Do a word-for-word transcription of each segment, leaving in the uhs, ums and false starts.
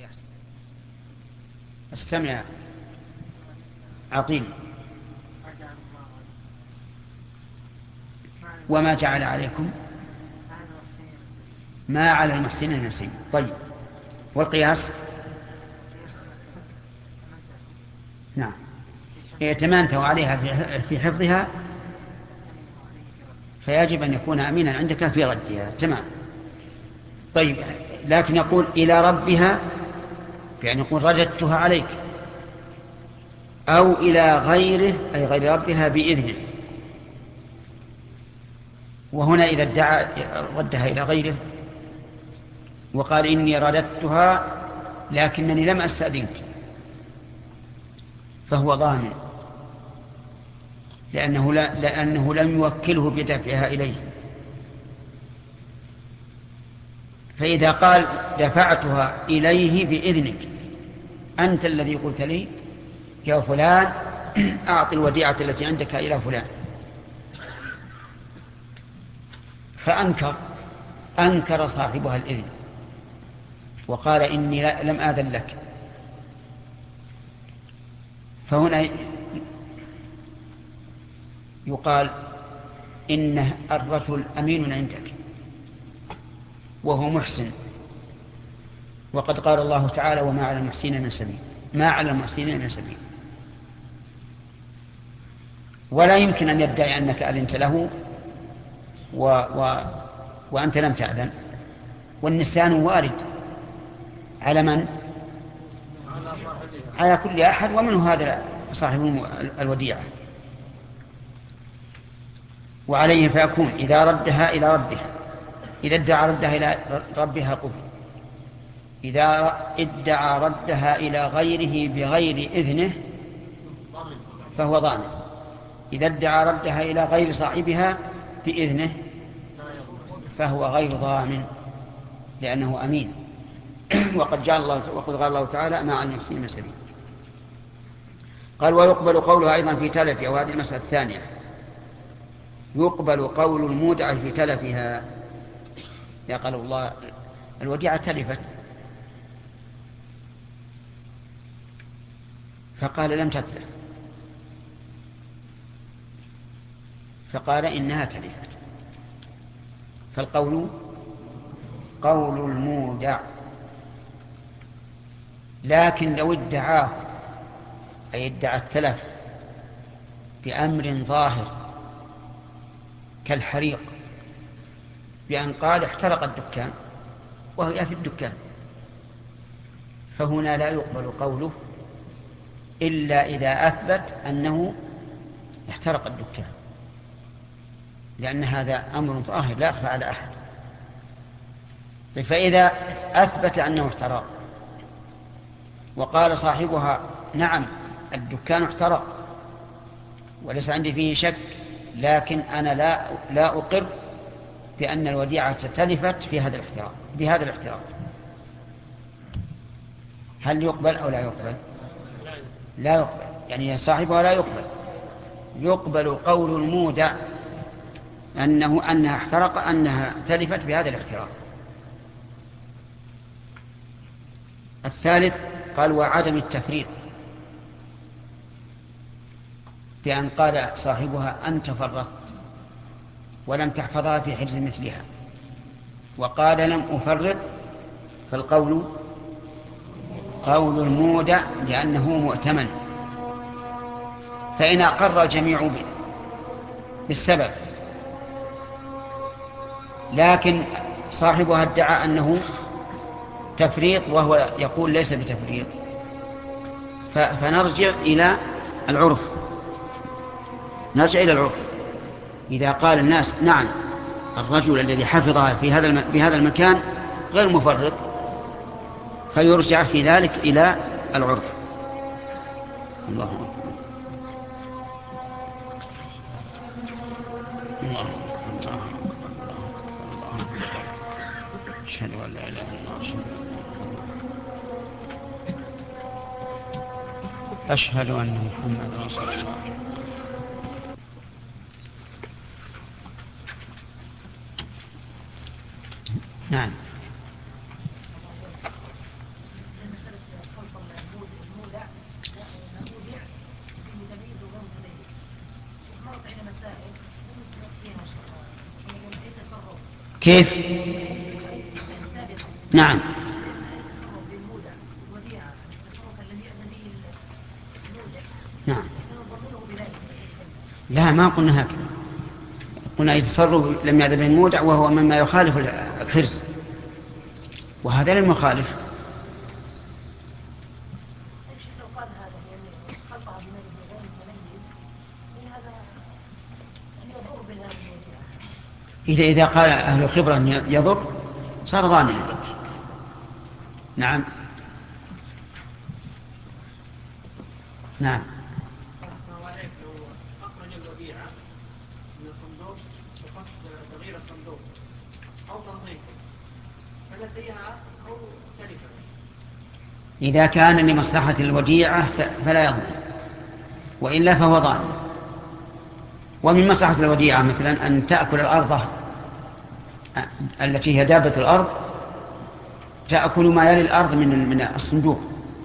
السمع عقيل. وما جعل عليكم ما على المحسنين من سبيل. طيب، والقياس؟ نعم، ائتمنته عليها في حفظها فيجب أن يكون أمينا عندك في ردها. تمام. طيب، لكن يقول إلى ربها، يعني يقول رددتها عليك، أو إلى غيره أي غير ربها بإذنه. وهنا إذا ادعى ردها إلى غيره وقال إني رددتها لكنني لم أستأذنك، فهو ضامن، لأنه, لا لأنه لم يوكله بدفعها إليه. فإذا قال دفعتها إليه بإذنك، أنت الذي قلت لي يا فلان أعطي الوديعة التي عندك إلى فلان، فأنكر أنكر صاحبها الإذن وقال إني لم آذن لك، فهنا يقال إن الرجل أمين عندك وهو محسن، وقد قال الله تعالى وما على المحسنين من سبيل، ما على المحسنين من سبيل. ولا يمكن أن يدعي أنك أذنت له و... و... وأنت لم تأذن، والنسيان وارد على من؟ على كل أحد، ومنه هذا صاحب الوديعة. وعليه فيكون إذا ردها إلى ربها، إذا ادعى ردها إلى ربها قبل، إذا ادعى ردها إلى غيره بغير إذنه فهو ضامن، إذا ادعى ردها إلى غير صاحبها بإذنه فهو غير ضامن لأنه أمين. وقد جعل الله وقد قال الله تعالى ما على المحسنين من سبيل. قال ويقبل قولها أيضا في تلفها، وهذه المسألة الثانية، يقبل قول المودع في تلفها. يا قال الله الوديعة تلفت، فقال لم تتلف، فقال إنها تلفت، فالقول قول المودع. لكن لو ادعاه أي ادعى التلف بأمر ظاهر كالحريق، بأن قال احترق الدكان وهي في الدكان، فهنا لا يقبل قوله إلا إذا أثبت أنه احترق الدكان، لأن هذا أمر ظاهر لا يخفى على أحد. فإذا أثبت أنه احترق وقال صاحبها نعم الدكان احترق وليس عندي فيه شك، لكن أنا لا, لا أقر بأن الوديعة تلفت في هذا الاحتراق بهذا الاحتراق، هل يقبل أو لا يقبل؟ لا يقبل، يعني صاحبها لا يقبل. يقبل قول المودع أنه أنها احترق أنها تلفت بهذا الاحتراق. الثالث قال وعدم التفريط، بأن قال صاحبها أنت فرطت ولم تحفظها في حجز مثلها، وقال لم أفرط، فالقول قول المودع لأنه مؤتمن، فإن أقر الجميع بالسبب لكن صاحبها ادعى أنه تفريط وهو يقول ليس بتفريط، فنرجع إلى العرف نرجع إلى العرف إذا قال الناس نعم الرجل الذي حفظها في هذا بهذا المكان غير مفرط، فيرجع في ذلك إلى العرف. الله أكبر. الله أكبر. أشهد أن لا إله إلا الله، أشهد أن محمدا رسول الله. نعم. كيف؟ نعم. نعم. لا، ما قلنا هكذا، قلنا يتصرف لم يأذن به المودع وهو مما يخالف الحرز، وهذا لم يخالف. إذا إذا قال أهل الخبرة أن يضر صار ضامنا. نعم. نعم. أخرج الوديعة من الصندوق بقصد تغيير الصندوق أو تنظيفه فنسيها أو تلفت، إذا كان لمصلحة الوديعة فلا يضمن، وإلا فهو ضامن. ومن مصلحة الوديعة مثلا أن تأكل الأرض التي هي دابة الأرض، تأكل ما يلي الأرض من من الصندوق،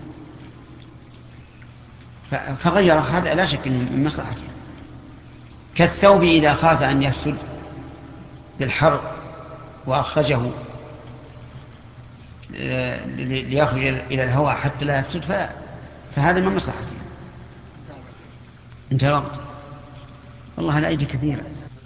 فغير هذا لا شك من مصلحته. كالثوب إذا خاف أن يفسد بالحر وأخرجه ليخرج إلى الهواء حتى لا يفسد فهذا من مصلحته. انتهى الوقت. والله لا يجي كثيرا.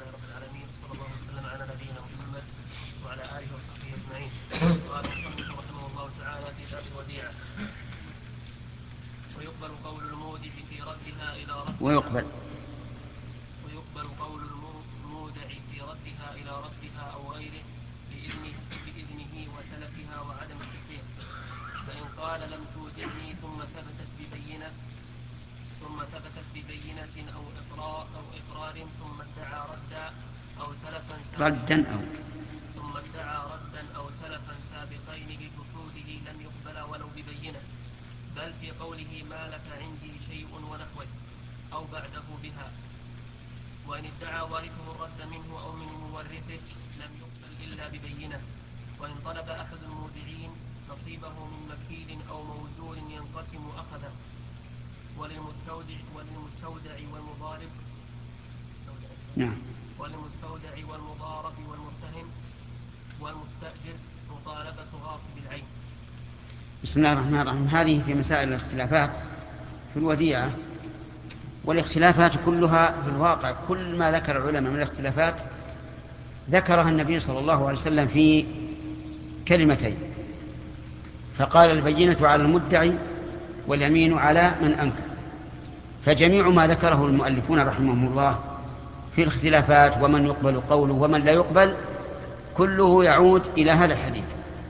ويقبل ويقبل قول المودع في ردها إلى ربها أو غيره بإذنه, بإذنه وتلفها وعدم التكفير. فإن قال لم توجدني ثم ثبتت ببينة ثم ثبتت ببينة أو إقرار أو إقرار ثم ادعى ردا أو تلفا ردا أو ثم ادعى ردا أو تلفا سابقين لجحوده لم يقبل ولو ببينة، بل في قوله ما لك عندي شيء ونحوه أو بعده بها. وإن ادعى وارثه الرد منه أو من مورثه لم يقبل إلا ببينة. وإن طلب أحد المودعين نصيبه من مكيل أو موجور ينقسم أخذه. وللمستودع وللمستودع والمضارب نعم وللمستودع والمضارب والمرتهن والمستأجر مطالبة غاصب العين. بسم الله الرحمن الرحيم. هذه في مسائل الاختلافات في الوديعة، والاختلافات كلها في الواقع كل ما ذكر العلماء من الاختلافات ذكرها النبي صلى الله عليه وسلم في كلمتين، فقال البينة على المدعي واليمين على من أنكر. فجميع ما ذكره المؤلفون رحمهم الله في الاختلافات ومن يقبل قوله ومن لا يقبل كله يعود إلى هذا الحديث،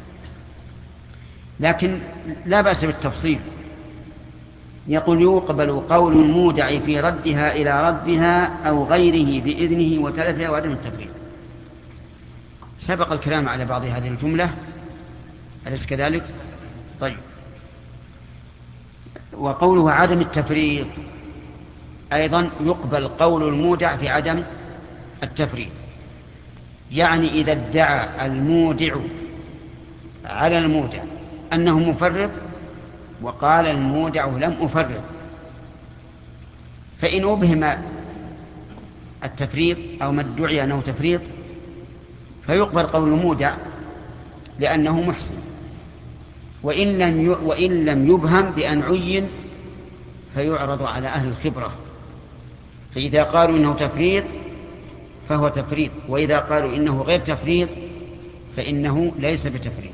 لكن لا بأس بالتفصيل. يقول يقبل قول المودع في ردها إلى ربها أو غيره بإذنه وتلفها وعدم التفريط. سبق الكلام على بعض هذه الجملة، أليس كذلك؟ طيب. وقوله عدم التفريط أيضا يقبل قول المودع في عدم التفريط، يعني إذا ادعى المودع على المودع أنه مفرط وقال المودع لم أفرط، فإن أبهم التفريط أو ما ادعي أنه تفريط فيقبل قول المودع لأنه محسن، وإن لم وإن لم يبهم بأن عين فيعرض على أهل الخبرة، فإذا قالوا إنه تفريط فهو تفريط، وإذا قالوا إنه غير تفريط فإنه ليس بتفريط.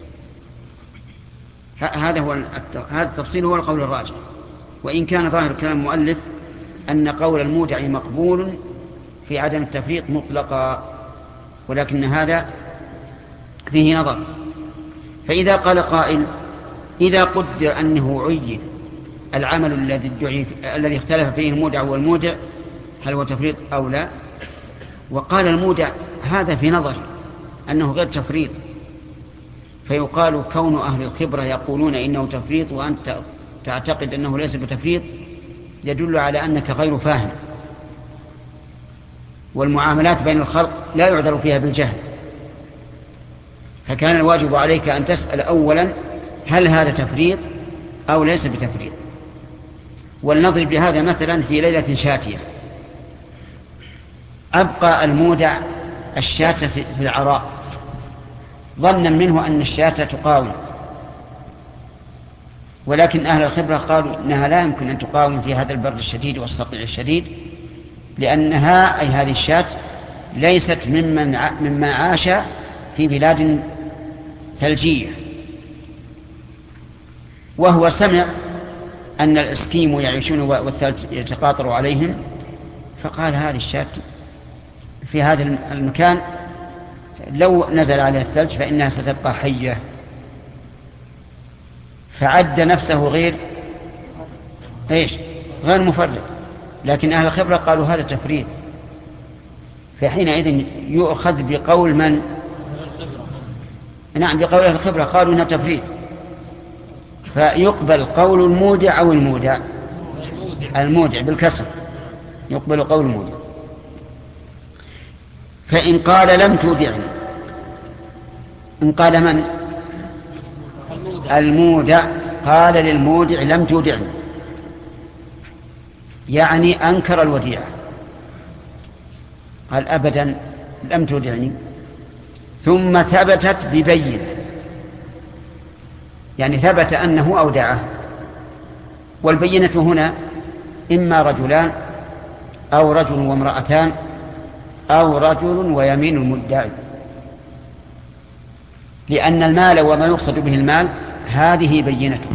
هذا هو هذا التفصيل هو القول الراجح، وإن كان ظاهر كلام المؤلف أن قول المودع مقبول في عدم التفريط مطلقا، ولكن هذا فيه نظر. فإذا قال قائل إذا قدر أنه عين العمل الذي ادعي الذي اختلف فيه المودع والمودع هل هو تفريط أو لا، وقال المودع هذا في نظر أنه غير تفريط، فيقال كون أهل الخبرة يقولون إنه تفريط وأنت تعتقد أنه ليس بتفريط يدل على أنك غير فاهم، والمعاملات بين الخلق لا يعذر فيها بالجهل، فكان الواجب عليك أن تسأل أولا هل هذا تفريط أو ليس بتفريط. ولنضرب بهذا مثلا في ليلة شاتية، أبقى المودع الشاة في العراء ظنا منه أن الشاة تقاوم، ولكن أهل الخبرة قالوا إنها لا يمكن أن تقاوم في هذا البرد الشديد والصقيع الشديد، لأنها أي هذه الشاة ليست ممن مما عاش في بلاد ثلجية. وهو سمع أن الإسكيمو يعيشون والثلج يتقاطر عليهم، فقال هذه الشاة في هذا المكان لو نزل عليها الثلج فإنها ستبقى حية، فعد نفسه غير ايش غير مفرط. لكن أهل الخبرة قالوا هذا تفريط، فحينئذ يؤخذ بقول من؟ نعم، بقول أهل الخبرة، قالوا إنها تفريط، فيقبل قول المودع أو المودع المودع بالكسر، يقبل قول المودع. فإن قال لم تودعني، إن قال من؟ المودع، قال للمودع لم تودعني، يعني أنكر الوديعة، قال أبدا لم تودعني، ثم ثبتت ببينة، يعني ثبت أنه أودعه. والبينة هنا إما رجلان أو رجل وامرأتان أو رجل ويمين المدعي، لأن المال وما يقصد به المال هذه بينته.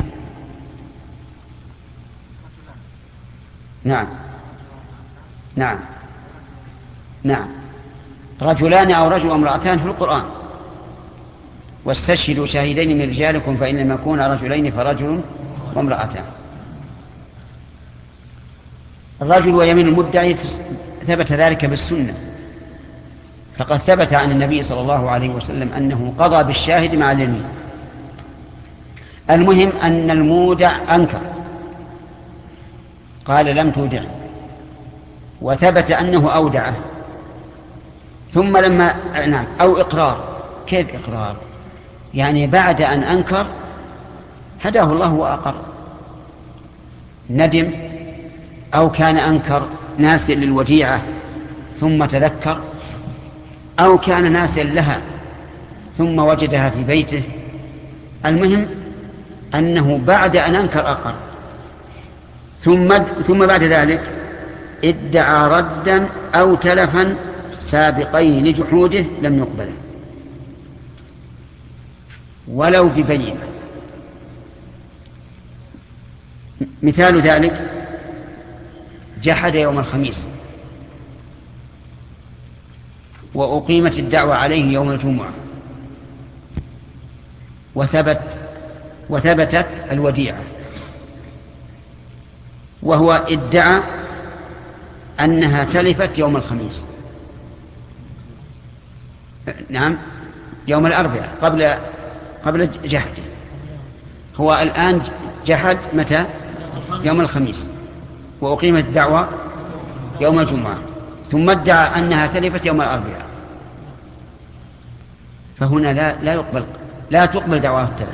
نعم نعم نعم رجلان أو رجل وامرأتان في القرآن، واستشهدوا شاهدين من رجالكم فإن لم يكونا رجلين فرجل وامرأتان. الرجل ويمين المدعي ثبت ذلك بالسنة، فقد ثبت عن النبي صلى الله عليه وسلم أنه قضى بالشاهد مع اليمين. المهم أن المودع أنكر، قال لم تودعني، وثبت أنه أودعه. ثم لما نعم أو إقرار. كيف إقرار؟ يعني بعد أن أنكر هداه الله وأقر، ندم، أو كان أنكر ناسيا للوديعة ثم تذكر، أو كان ناسيا لها ثم وجدها في بيته. المهم أنه بعد أن أنكر أقر، ثم ثم بعد ذلك ادعى ردا أو تلفا سابقين لجحوده لم يقبله ولو ببينة. مثال ذلك جحد يوم الخميس وأقيمت الدعوة عليه يوم الجمعة وثبت وثبتت الوديعة، وهو ادعى أنها تلفت يوم الخميس، نعم يوم الأربعاء قبل قبل جحده. هو الآن جحد متى؟ يوم الخميس، وأقيمت الدعوة يوم الجمعة، ثم ادعى أنها تلفت يوم الأربعاء، فهنا لا لا يقبل لا تقبل دعواه التلف.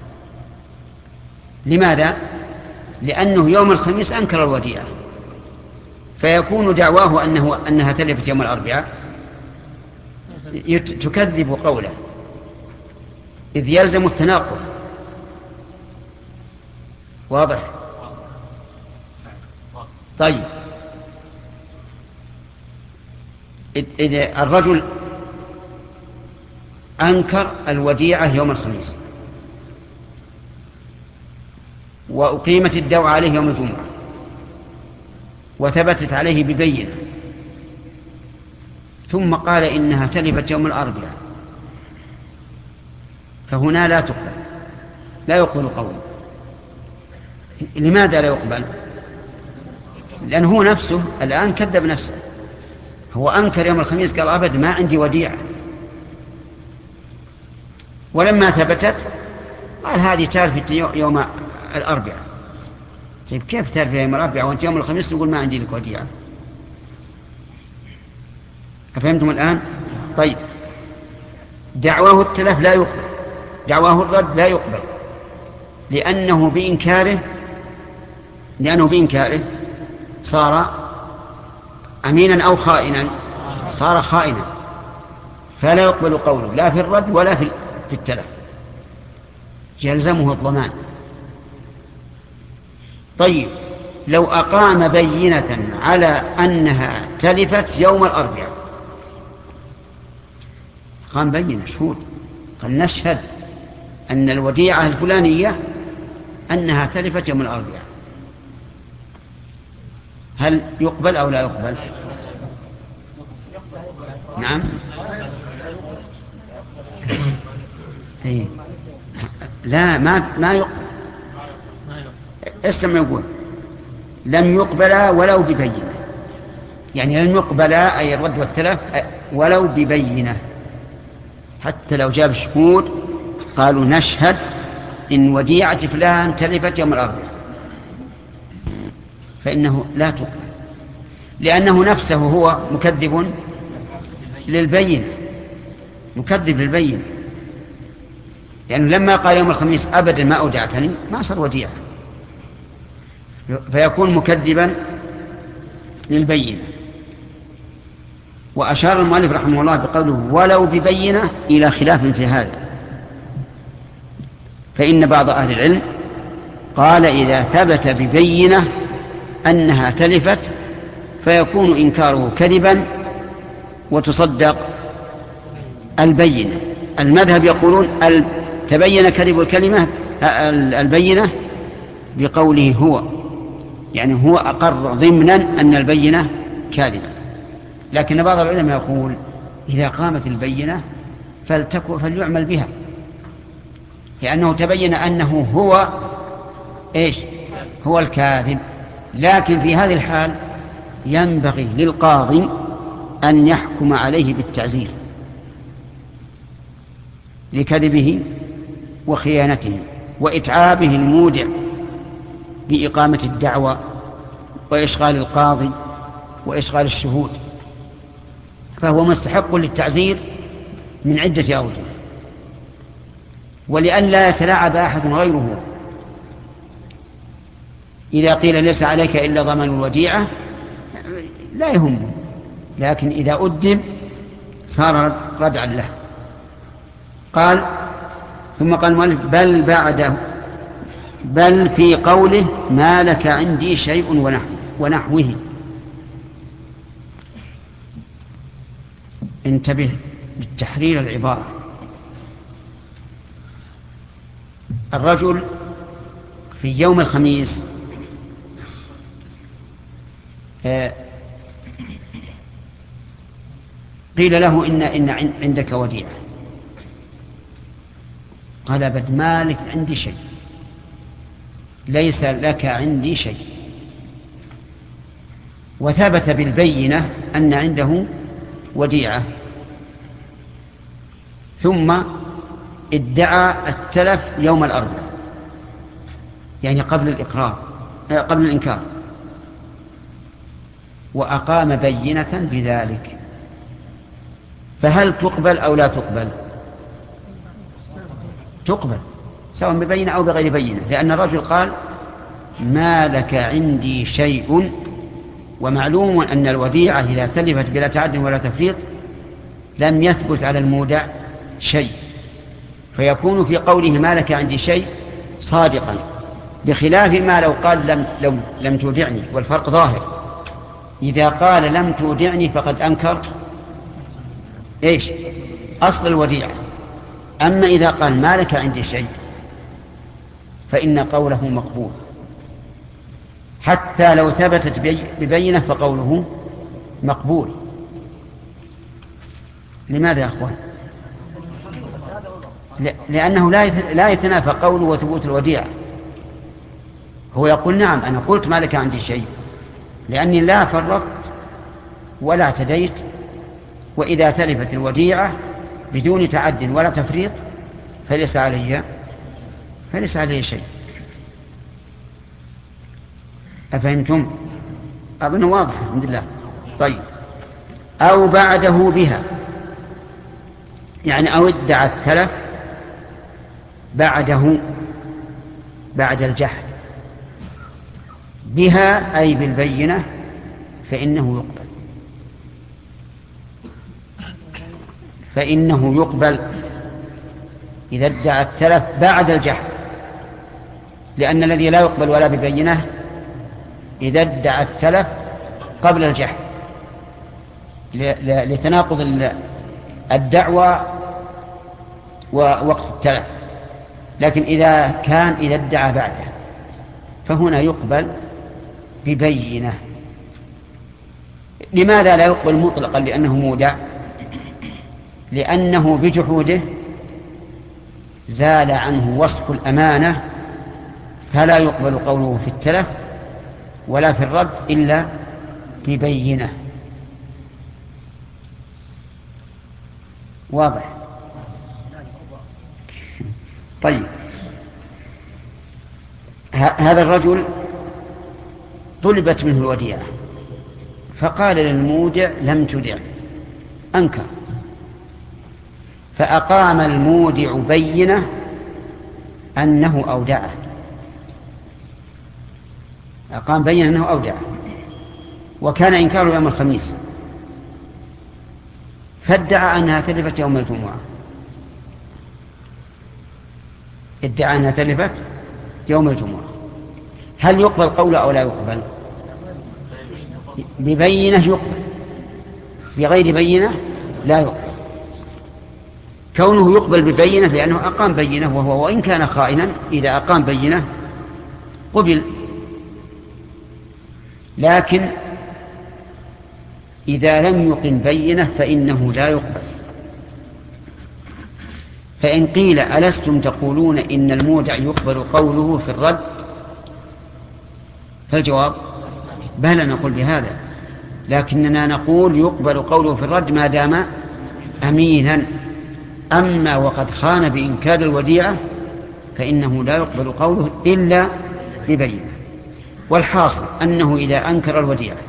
لماذا؟ لأنه يوم الخميس أنكر الوديعة، فيكون دعواه أنه أنها تلفت يوم الأربعاء تكذب قوله، إذ يلزم التناقض. واضح؟ طيب، إذا الرجل أنكر الوديعة يوم الخميس وأقيمت الدعوة عليه يوم الجمعة وثبتت عليه ببينة، ثم قال إنها تلفت يوم الأربعاء، فهنا لا تقبل لا يقبل قوله. لماذا لا يقبل؟ لأنه هو نفسه الآن كذب نفسه، هو أنكر يوم الخميس قال أبد ما عندي وديعة، ولما ثبتت قال هذه تلفت يوم الأربعاء. طيب كيف تلفت يوم الأربعاء وأنت يوم الخميس تقول ما عندي لك وديعة؟ أفهمتم الآن؟ طيب، دعواه التلف لا يقبل، دعواه الرد لا يقبل، لأنه بإنكاره لأنه بإنكاره صار أمينا أو خائنا، صار خائنا، فلا يقبل قوله لا في الرد ولا في في التلف، يلزمه الضمان. طيب لو أقام بينة على أنها تلفت يوم الأربعاء، قام بينة شهود، قال نشهد أن الوديعة الفلانية أنها تلفت يوم الأربعاء، هل يقبل أو لا يقبل؟ نعم. إيه. لا ما ما يقبل. استمع، يقول لم يقبل ولو ببينة، يعني لم يقبل أي الرد والتلف ولو ببينة، حتى لو جاب شهود قالوا نشهد إن وديعة فلان تلفت يوم الأربعاء، فإنه لا تقبل، لأنه نفسه هو مكذب للبينة، مكذب للبينة، يعني لما قال يوم الخميس أبدا ما أودعتني ما صار وديعة، فيكون مكذبا للبينة. وأشار المؤلف رحمه الله بقوله ولو ببينة إلى خلاف في هذا، فإن بعض أهل العلم قال إذا ثبت ببينة أنها تلفت فيكون إنكاره كذبا وتصدق البينة. المذهب يقولون تبين كذب الكلمة البينة بقوله هو، يعني هو أقر ضمنا أن البينة كاذبة. لكن بعض العلماء يقول إذا قامت البينة فلتكن فليعمل بها، لأنه تبين أنه هو إيش؟ هو الكاذب. لكن في هذه الحال ينبغي للقاضي أن يحكم عليه بالتعزير لكذبه وخيانته وإتعابه المودع بإقامة الدعوة وإشغال القاضي وإشغال الشهود، فهو مستحق للتعزير من عدة أوجه. ولأن لا يتلاعب أحد غيره، إذا قيل ليس عليك إلا ضمان الوديعة لا يهمه، لكن إذا أدب صار ردعا له. قال ثم قال المؤلف بل بعده بل في قوله ما لك عندي شيء ونحو ونحوه. انتبه للتحرير العبارة. الرجل في يوم الخميس قيل له إن, إن عندك وديعة، قال أبد ما لك عندي شيء، ليس لك عندي شيء، وثبت بالبينة أن عنده وديعة، ثم ادعى التلف يوم الأربعاء، يعني قبل الإقرار قبل الإنكار، وأقام بينة بذلك، فهل تقبل أو لا تقبل؟ تقبل سواء ببينة أو بغير بينة، لأن الرجل قال ما لك عندي شيء، ومعلوم أن الوديعة إذا تلفت بلا تعد ولا تفريط لم يثبت على المودع شيء، فيكون في قوله ما لك عندي شيء صادقا، بخلاف ما لو قال لم, لم, لم تودعني، والفرق ظاهر. إذا قال لم تودعني فقد أنكر إيش؟ أصل الوديعة. أما إذا قال ما لك عندي شيء فإن قوله مقبول، حتى لو ثبتت ببينة فقوله مقبول. لماذا يا أخوان؟ لأنه لا يتنافى قوله وثبوت الوديعة. هو يقول نعم أنا قلت ما لك عندي شيء لأني لا فرطت ولا اعتديت، وإذا تلفت الوديعة بدون تعد ولا تفريط فليس علي فليس علي شيء. أفهمتم؟ أظن واضح الحمد لله. طيب أو بعده بها، يعني أو ادعى التلف بعده بعد الجحد بها أي بالبينة فإنه يقبل فإنه يقبل إذا ادعى التلف بعد الجحد، لأن الذي لا يقبل ولا ببينة إذا ادعى التلف قبل الجحد لتناقض الدعوى ووقت التلف. لكن إذا كان إذا ادعى بعده فهنا يقبل ببينة. لماذا لا يقبل مطلقا؟ لأنه مودع، لأنه بجحوده زال عنه وصف الأمانة، فلا يقبل قوله في التلف ولا في الرد إلا ببينة. واضح؟ طيب، هذا الرجل طلبت منه الوديعة فقال للمودع لم تدع، أنكر، فأقام المودع بينة أنه أودعه، أقام بينة أنه أودعه، وكان إنكاره يوم الخميس، فادعى أنها تلفت يوم الجمعة، ادعى أنها تلفت يوم الجمعة. هل يقبل قوله أو لا يقبل؟ ببينة يقبل، بغير بينة لا يقبل. كونه يقبل ببينة لأنه أقام بينة، وهو وإن كان خائنا إذا أقام بينة قبل. لكن إذا لم يقم بينة فإنه لا يقبل. فإن قيل ألستم تقولون إن المودع يقبل قوله في الرد؟ فالجواب بلى، نقول بهذا، لكننا نقول يقبل قوله في الرد ما دام أمينا. أما وقد خان بإنكار الوديعة فإنه لا يقبل قوله إلا ببينة. والحاصل أنه إذا أنكر الوديعة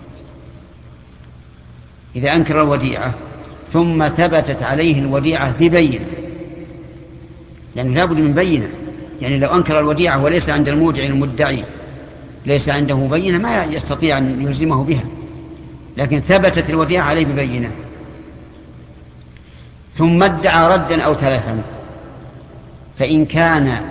إذا أنكر الوديعة ثم ثبتت عليه الوديعة ببينة، لأنه لا بد من بينة، يعني لو أنكر الوديعة وليس عند المودع المدعي ليس عنده بينة ما يستطيع أن يلزمه بها، لكن ثبتت الوديعة عليه ببينة، ثم ادعى ردا أو تلفا، فإن كان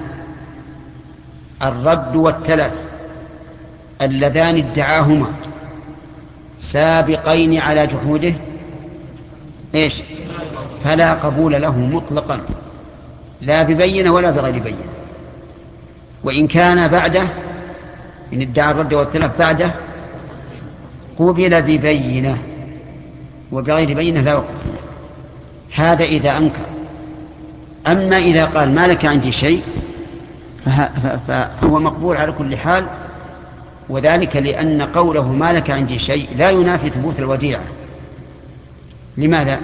الرد والتلف اللذان ادعاهما سابقين على جحوده إيش؟ فلا قبول له مطلقا، لا ببينة ولا بغير بينة. وإن كان بعده، إن ادعى الرد والتلف بعده، قبل ببينة، وبغير بينة لا يقبل. هذا إذا أنكر. أما إذا قال ما لك عندي شيء فهو مقبول على كل حال، وذلك لأن قوله ما لك عندي شيء لا ينافي ثبوت الوديعة. لماذا؟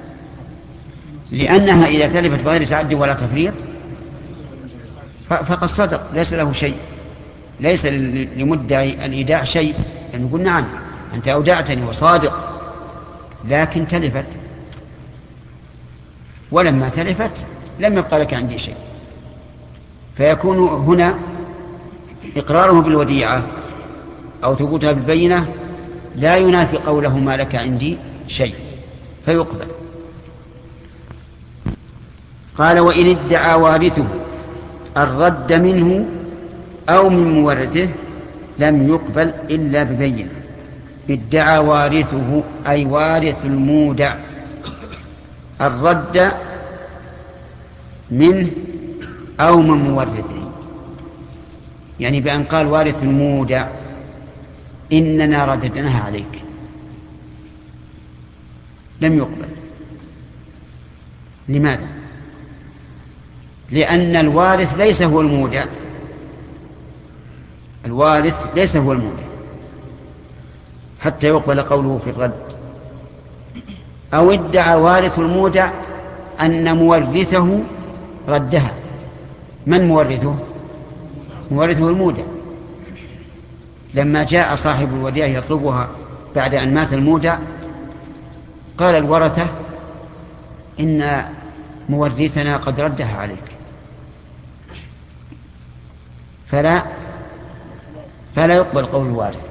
لأنها إذا تلفت بغير تعدي ولا تفريط فقد صدق، ليس له شيء، ليس لمدعي الإيداع شيء، يعني يقول نعم أنت أودعتني وصادق، لكن تلفت، ولما تلفت لم يبقى لك عندي شيء. فيكون هنا إقراره بالوديعة أو ثبوتها بالبينة لا ينافي قوله ما لك عندي شيء، فيقبل. قال وإن ادعى وارثه الرد منه أو من مورثه لم يقبل إلا ببينة. ادعى وارثه أي وارث المودع الرد منه أو من مورثه، يعني بأن قال وارث المودع إننا رددناها عليك، لم يقبل. لماذا؟ لأن الوارث ليس هو المودع، الوارث ليس هو المودع حتى يقبل قوله في الرد. أو ادعى وارث المودع أن مورثه ردها. من مورثه؟ مورثه المودع. لما جاء صاحب الوديعة يطلبها بعد أن مات المودع قال الورثة إن مورثنا قد ردها عليك، فلا فلا يقبل قول الوارث،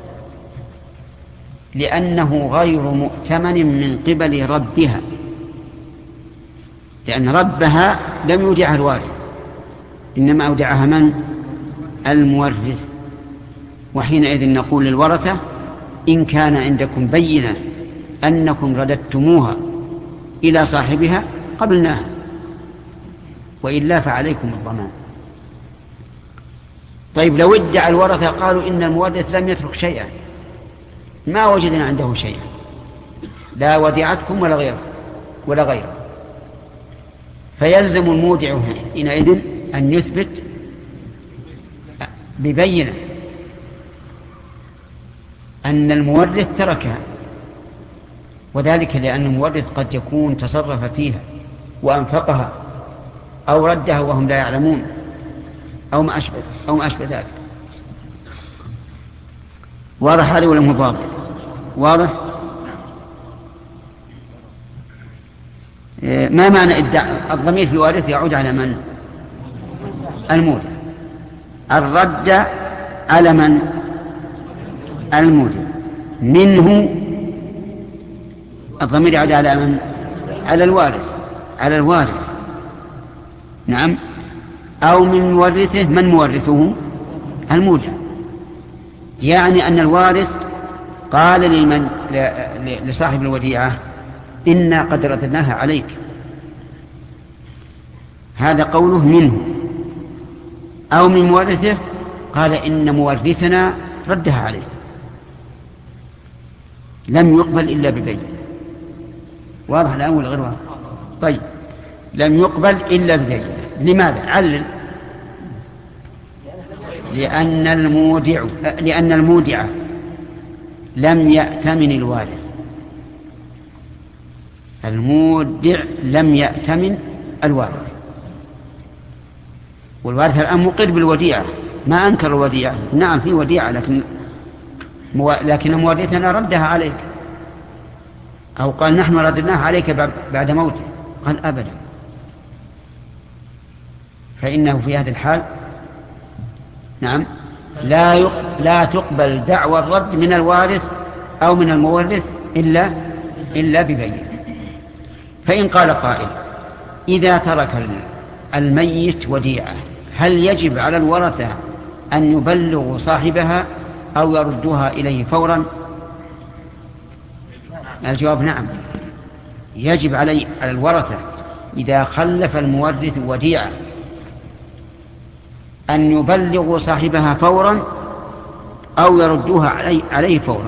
لأنه غير مؤتمن من قبل ربها، لأن ربها لم يودعها الوارث، إنما أودعها من؟ المورث. وحينئذ نقول للورثة: إن كان عندكم بينة أنكم رددتموها إلى صاحبها قبلناها، وإلا فعليكم الضمان. طيب لو ادعى الورثة قالوا إن المورث لم يترك شيئا، ما وجدنا عنده شيئا، لا وديعتكم ولا غيره ولا غيره، فيلزم المودع حينئذ أن يثبت ببينة أن المورث تركها، وذلك لأن المورث قد يكون تصرف فيها وأنفقها أو ردها وهم لا يعلمون أو ما أشبه, أو ما أشبه ذلك. واضح هذا ولا مو واضح؟ واضح. ما معنى ادعاء الضمير في وارث يعود على من؟ المودع. الرد على من؟ المودع. منه الضمير يعود على من؟ على الوارث، على الوارث. نعم. أو من مورثه. من مورثه؟ المودع. يعني أن الوارث قال لمن لصاحب الوديعة: إنا قد رددناها عليك. هذا قوله منه. أو من مورثه قال: إن مورثنا ردها عليك. لم يقبل إلا ببين. واضح الآن ولا غير واضح؟ طيب، لم يقبل إلا ببين. لماذا؟ علل. لأن المودع لأن المودع لم يأتمن الوارث. المودع لم يأتمن الوارث، والوارث الآن مقر بالوديعة، ما أنكر الوديعة. نعم في وديعة، لكن مو... لكن مورثنا ردها عليك. أو قال: نحن رددناها عليك بعد موته. قال: أبدا. فإنه في هذا الحال نعم لا يق... لا تقبل دعوى الرد من الوارث أو من المورث إلا إلا ببين. فإن قال قائل: إذا ترك الميت وديعة هل يجب على الورثة أن يبلغوا صاحبها أو يردوها إليه فورا؟ الجواب: نعم، يجب علي على الورثة إذا خلف المورث وديعة أن يبلغوا صاحبها فورا أو يردوها علي عليه فورا.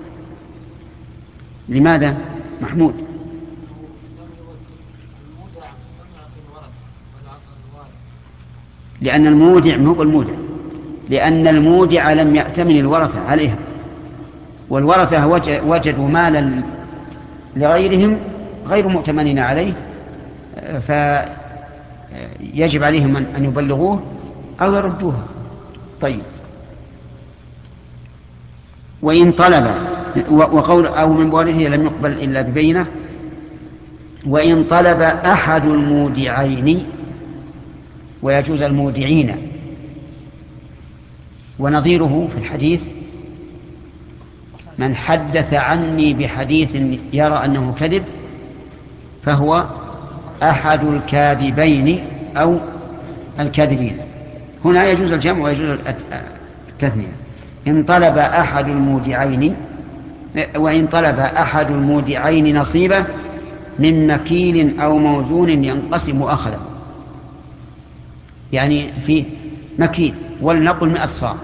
لماذا محمود؟ لأن المودع مو بالمودع، لأن المودع لم يأتمن الورثة عليها، والورثة وجدوا مالا لغيرهم غير مؤتمنين عليه، فيجب عليهم أن يبلغوه أو يردوها. طيب، وإن طلب وقول أو من مورثه لم يقبل إلا ببينة. وإن طلب أحد المودعين، ويجوز المودعين، ونظيره في الحديث: من حدث عني بحديث يرى أنه كذب فهو أحد الكاذبين أو الكاذبين. هنا يجوز الجمع ويجوز التثنية. إن طلب أحد المودعين وإن طلب أحد المودعين نصيبه من مكيل أو موزون ينقسم أخذه، يعني في مكيل ولنقل مئة صاع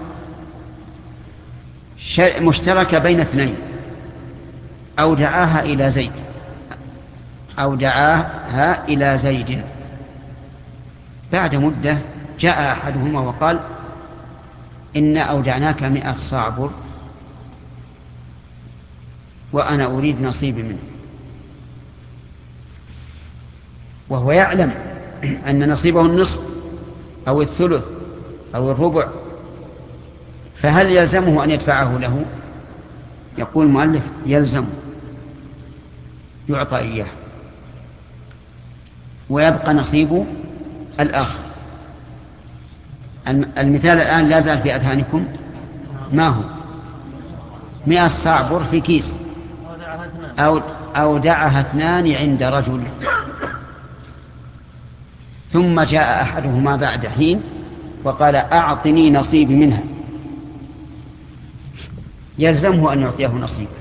مشتركة بين اثنين، أو دعاها إلى زيد أو دعاها إلى زيد. بعد مدة جاء أحدهما وقال: إنا أودعناك مئة صاع بر وأنا أريد نصيبي منه، وهو يعلم أن نصيبه النصف أو الثلث أو الربع، فهل يلزمه أن يدفعه له؟ يقول المؤلف: يلزمه، يعطى إياه ويبقى نصيب الآخر. المثال الآن لا زال في أذهانكم: ما هو؟ مئة صاع بر في كيس، أو أودعها اثنان عند رجل، ثم جاء أحدهما بعد حين وقال أعطني نصيبي منها، يلزمه أن يعطيه نصيبه،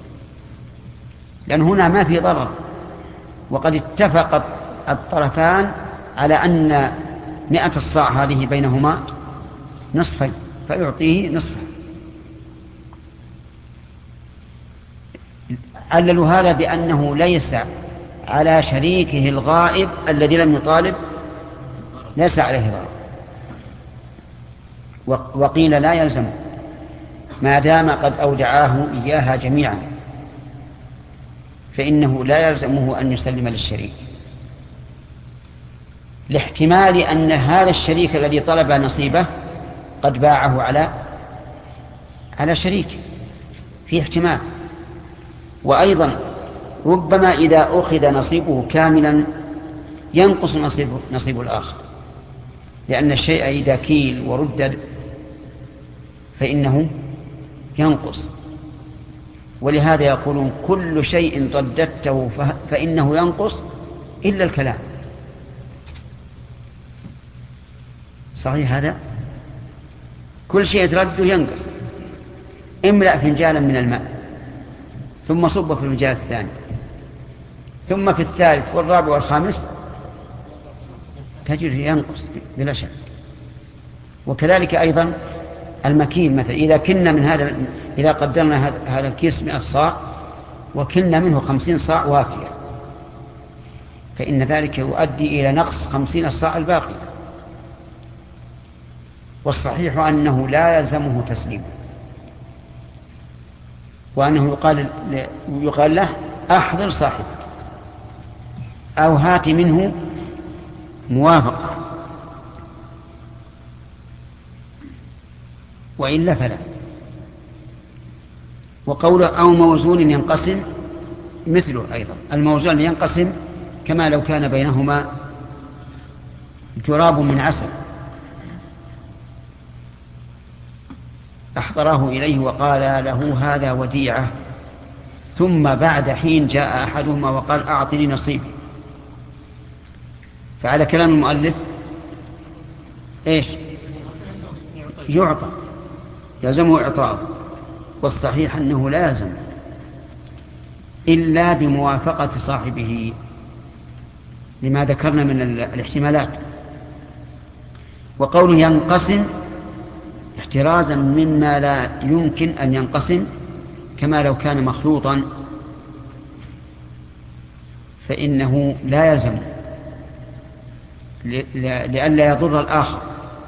لأن هنا ما في ضرر، وقد اتفق الطرفان على أن مئة الصاع هذه بينهما نصفين، فيعطيه نصفه. عللوا هذا بأنه ليس على شريكه الغائب الذي لم يطالب، ليس عليه ضرر. وقيل لا يلزم ما دام قد أودعاه إياها جميعا، فإنه لا يلزمه أن يسلم للشريك، لاحتمال أن هذا الشريك الذي طلب نصيبه قد باعه على على شريك، في احتمال. وأيضا ربما إذا أخذ نصيبه كاملا ينقص نصيب, نصيب الآخر، لأن الشيء إذا كيل وردد فإنه ينقص. ولهذا يقولون كل شيء رددته فإنه ينقص إلا الكلام. صحيح هذا؟ كل شيء ترده ينقص. املأ فنجالا من الماء ثم صب في الفنجان الثاني ثم في الثالث والرابع والخامس تجد ينقص بلا شك. وكذلك أيضا المكيل، مثلا إذا كنا من هذا إذا قدرنا هذا الكيس مئة صاع وكلنا منه خمسين صاع وافية، فإن ذلك يؤدي إلى نقص خمسين الصاع الباقية. والصحيح أنه لا يلزمه تسليمه، وأنه يقال, يقال له أحضر صاحبك أو هات منه موافقة، وإلا فلا. وقوله أو موزون ينقسم مثله أيضا، الموزون ينقسم كما لو كان بينهما جراب من عسل أحضره إليه وقال له هذا وديعة، ثم بعد حين جاء أحدهما وقال أعطني نصيبي، فعلى كلام المؤلف إيش؟ يعطى، يلزمه إعطاءه. والصحيح أنه لا يلزم إلا بموافقة صاحبه لما ذكرنا من الاحتمالات. وقوله ينقسم احترازا مما لا يمكن أن ينقسم، كما لو كان مخلوطا فإنه لا يلزم لئلا يضر الآخر،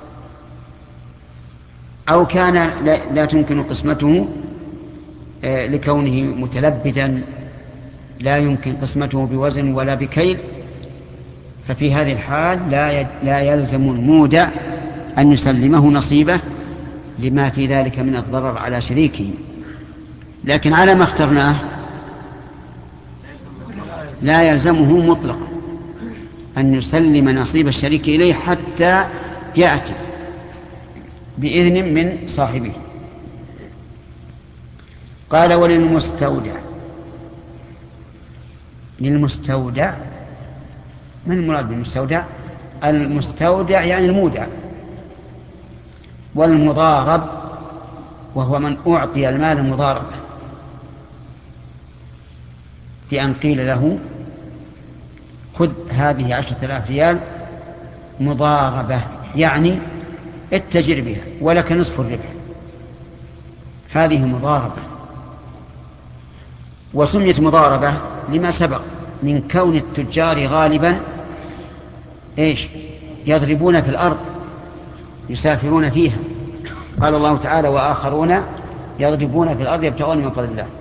أو كان لا تمكن قسمته لكونه متلبدا لا يمكن قسمته بوزن ولا بكيل، ففي هذه الحال لا يلزم المودع أن يسلمه نصيبه لما في ذلك من الضرر على شريكه. لكن على ما اخترناه لا يلزمه مطلقا أن يسلم نصيب الشريك إليه حتى يأتي بإذن من صاحبه. قال وللمستودع. للمستودع، من المراد بالمستودع؟ المستودع يعني المودع، والمضارب وهو من أعطي المال مضاربة، بأن قيل له خذ هذه عشرة آلاف ريال مضاربة، يعني اتجر بها ولك نصف الربح، هذه مضاربة. وسميت مضاربة لما سبق من كون التجار غالبا إيش؟ يضربون في الأرض يسافرون فيها. قال الله تعالى وآخرون يضربون في الأرض يبتغون من فضل الله.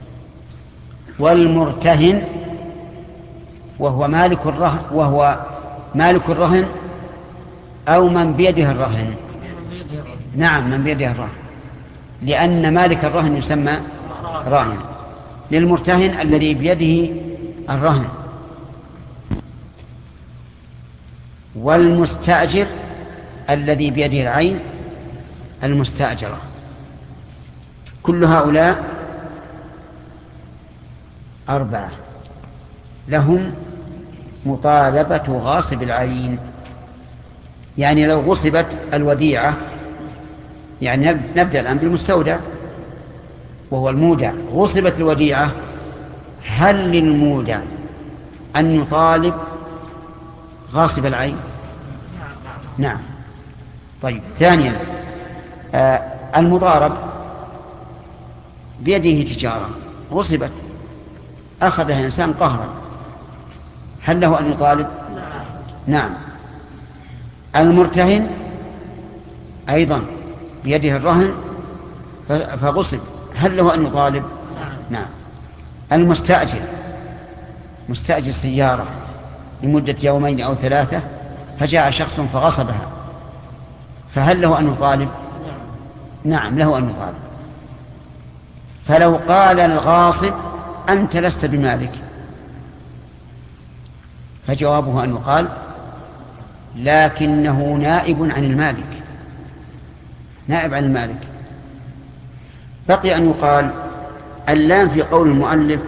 والمرتهن وهو مالك الرهن، وهو مالك الرهن أو من بيده الرهن. نعم، من بيده الرهن، لأن مالك الرهن يسمى راهن. للمرتهن الذي بيده الرهن. والمستأجر الذي بيده العين المستأجرة. كل هؤلاء أربعة لهم مطالبة غاصب العين. يعني لو غصبت الوديعة، يعني نبدأ الآن بالمستودع وهو المودع، غصبت الوديعة، هل للمودع أن يطالب غاصب العين؟ نعم. طيب، ثانيا آه المضارب بيده تجارة غصبت، أخذها إنسان قهرا، هل له أن يطالب؟ نعم. المرتهن أيضا بيده الرهن فغصب، هل له أن يطالب؟ نعم. المستأجر، مستأجر سيارة لمدة يومين أو ثلاثة، فجاء شخص فغصبها، فهل له أن يطالب؟ نعم، له أن يطالب. فلو قال الغاصب أنت لست بمالك، فجوابه أن يقال لكنه نائب عن المالك، نائب عن المالك. بقي أن يقال اللام في قول المؤلف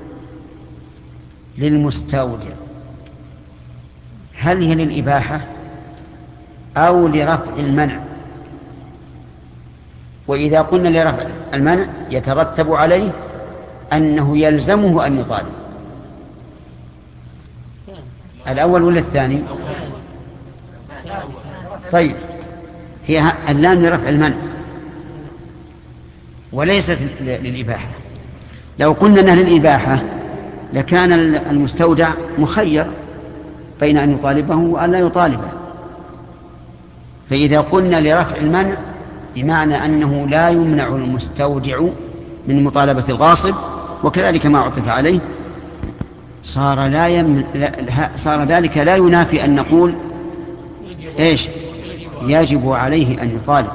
للمستودع، هل هي للإباحة أو لرفع المنع؟ وإذا قلنا لرفع المنع يترتب عليه أنه يلزمه أن يطالب. الأول ولا الثاني؟ طيب، هي اللام لرفع المنع وليست للإباحة. لو قلنا أنها للإباحة لكان المستودع مخير بين أن يطالبه وأن لا يطالبه. فإذا قلنا لرفع المنع بمعنى أنه لا يمنع المستودع من مطالبة الغاصب، وكذلك ما عطف عليه، صار, لا يم... لا... صار ذلك لا ينافي أن نقول إيش؟ يجب عليه أن يطالب،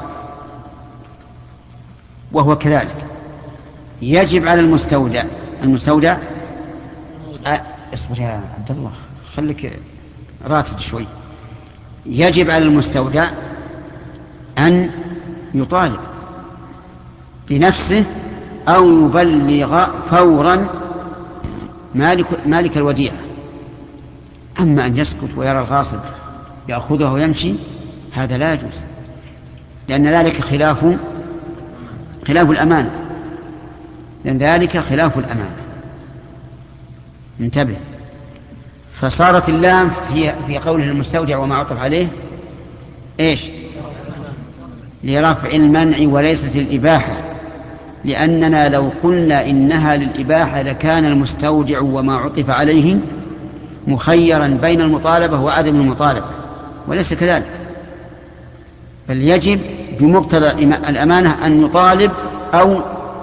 وهو كذلك يجب على المستودع المستودع أ... اصبر يا عبد الله، خليك راتب شوي. يجب على المستودع أن يطالب بنفسه أو يبلغ فورا مالك, مالك الوديعة. أما أن يسكت ويرى الغاصب يأخذه ويمشي، هذا لا يجوز، لأن ذلك خلاف خلاف الأمانة، لأن ذلك خلاف الأمانة. انتبه. فصارت اللام في في قوله المستودع وما عطف عليه إيش؟ لرفع المنع وليست للإباحة، لأننا لو قلنا إنها للإباحة لكان المستودع وما عطف عليه مخيرا بين المطالبة وعدم المطالبة، وليس كذلك، بل يجب بمقتضى الأمانة أن يطالب أو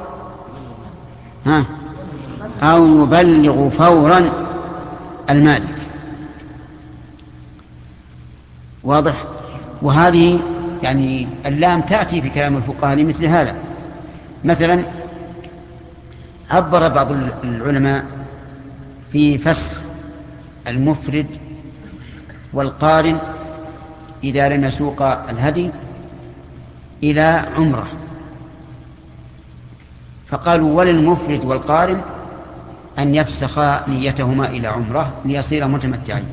ها أو يبلغ فورا المالك. واضح؟ وهذه يعني اللام تأتي في كلام الفقهاء لمثل هذا. مثلا عبر بعض العلماء في فسخ المفرد والقارن إذا لم يسوق الهدي إلى عمره، فقالوا وللمفرد والقارن أن يفسخا نيتهما إلى عمره ليصير متمتعين.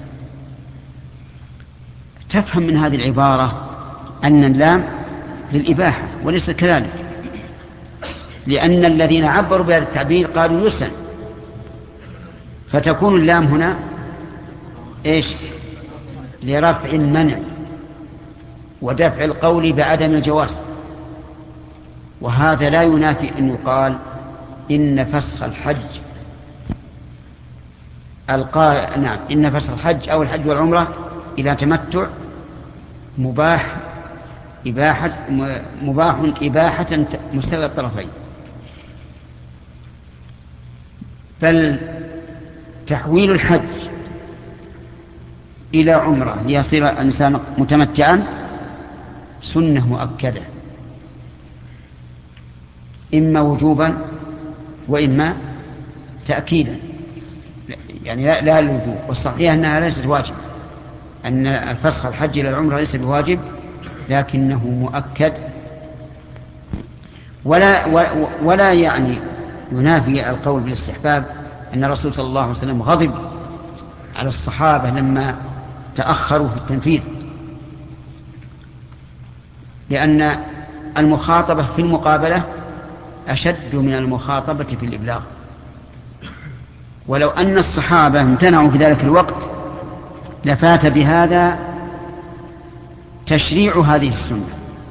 تفهم من هذه العبارة أن اللام للإباحة وليس كذلك، لأن الذين عبروا بهذا التعبير قالوا يسن، فتكون اللام هنا إيش؟ لرفع المنع ودفع القول بعدم الجواز. وهذا لا ينافي أن يقال إن فسخ الحج القال نعم إن فسخ الحج أو الحج والعمرة إلى تمتع مباح إباحة مباح إباحة مستوى الطرفين، بل تحويل الحج إلى عمرة ليصير الإنسان متمتعا سنة مؤكدة، إما وجوبا وإما تأكيدا، يعني لا, لا الوجوب. والصحيح أنها ليست واجب، أن الفسخ الحج إلى العمرة ليس بواجب لكنه مؤكد. ولا, ولا يعني ينافي القول بالاستحباب أن الرسول صلى الله عليه وسلم غضب على الصحابة لما تأخروا في التنفيذ، لأن المخاطبة في المقابلة أشد من المخاطبة في الإبلاغ. ولو أن الصحابة امتنعوا في ذلك الوقت لفات بهذا تشريع هذه السنة،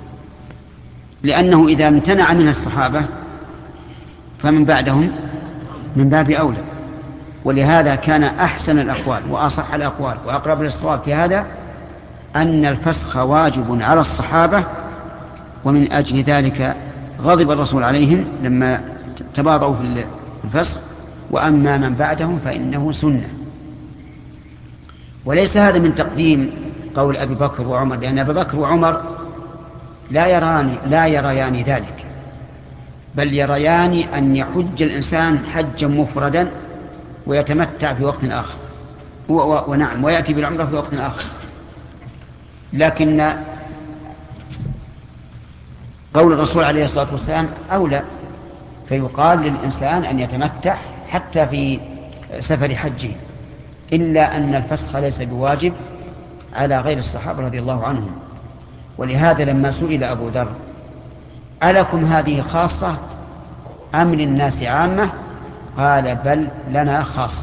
لأنه إذا امتنع من الصحابة فمن بعدهم من باب أولى. ولهذا كان أحسن الأقوال وأصح الأقوال وأقرب للصواب في هذا أن الفسخ واجب على الصحابة، ومن أجل ذلك غضب الرسول عليهم لما تباطؤوا في الفسخ، وأما من بعدهم فإنه سنة. وليس هذا من تقديم قول أبي بكر وعمر، لأن أبي بكر وعمر لا يراني لا يريان ذلك، بل يريان أن يحج الإنسان حجا مفردا ويتمتع في وقت آخر، ونعم ويأتي بالعمرة في وقت آخر. لكن قول الرسول عليه الصلاة والسلام أولى، فيقال للإنسان أن يتمتع حتى في سفر حجه، إلا أن الفسخ ليس بواجب على غير الصحابة رضي الله عنهم. ولهذا لما سئل أبو ذر ألكم هذه خاصة أم للناس عامة؟ قال بل لنا خاصة.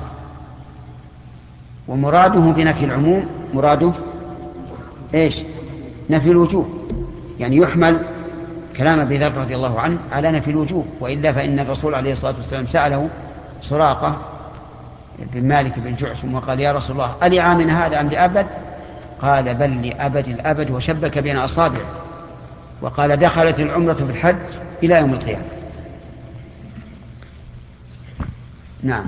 ومراده بنفي العموم مراده إيش؟ نفي الوجوب، يعني يحمل كلام أبي ذر رضي الله عنه على نفي الوجوب، وإلا فإن الرسول عليه الصلاة والسلام سأله سراقة بن مالك بن جعشم وقال يا رسول الله ألي عام هذا أم لأبد؟ قال بل لأبد الأبد، وشبك بين أصابعه وقال دخلت العمرة في الحج إلى يوم القيامة. نعم.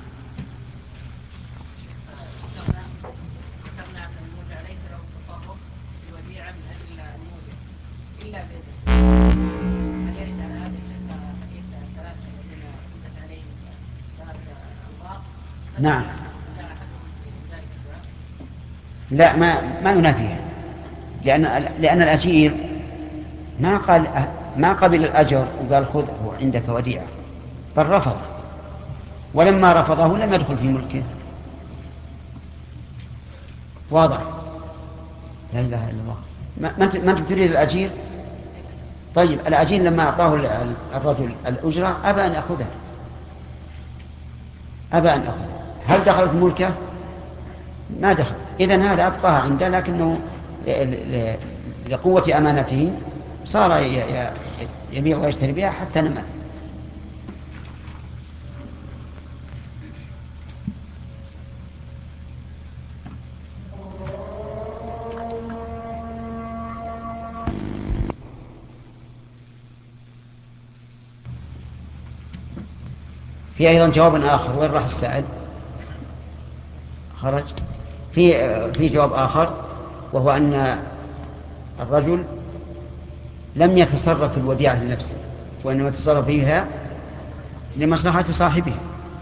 نعم. لا ما ما ينافيها، لأن لأن الأجير ما قال ما قبل الأجر وقال خذه عندك وديعة، بل رفض، ولما رفضه لم يدخل في ملكه. واضح؟ لا إله إلا الله. ما ما أنت تريد الأجير؟ طيب الأجير لما أعطاه الرجل الأجرة أبى أن يأخذها، أبى أن يأخذها. هل دخلت ملكه؟ ما دخل. إذن هذا أبقاها عنده، لكنه لقوة أمانته صار يبيع ويشتري بها حتى نمت. في أيضا جواب آخر. وين راح السائل؟ خرج. في في جواب آخر، وهو أن الرجل لم يتصرف في الوديعة لنفسه، وإنما تصرف فيها لمصلحة صاحبها،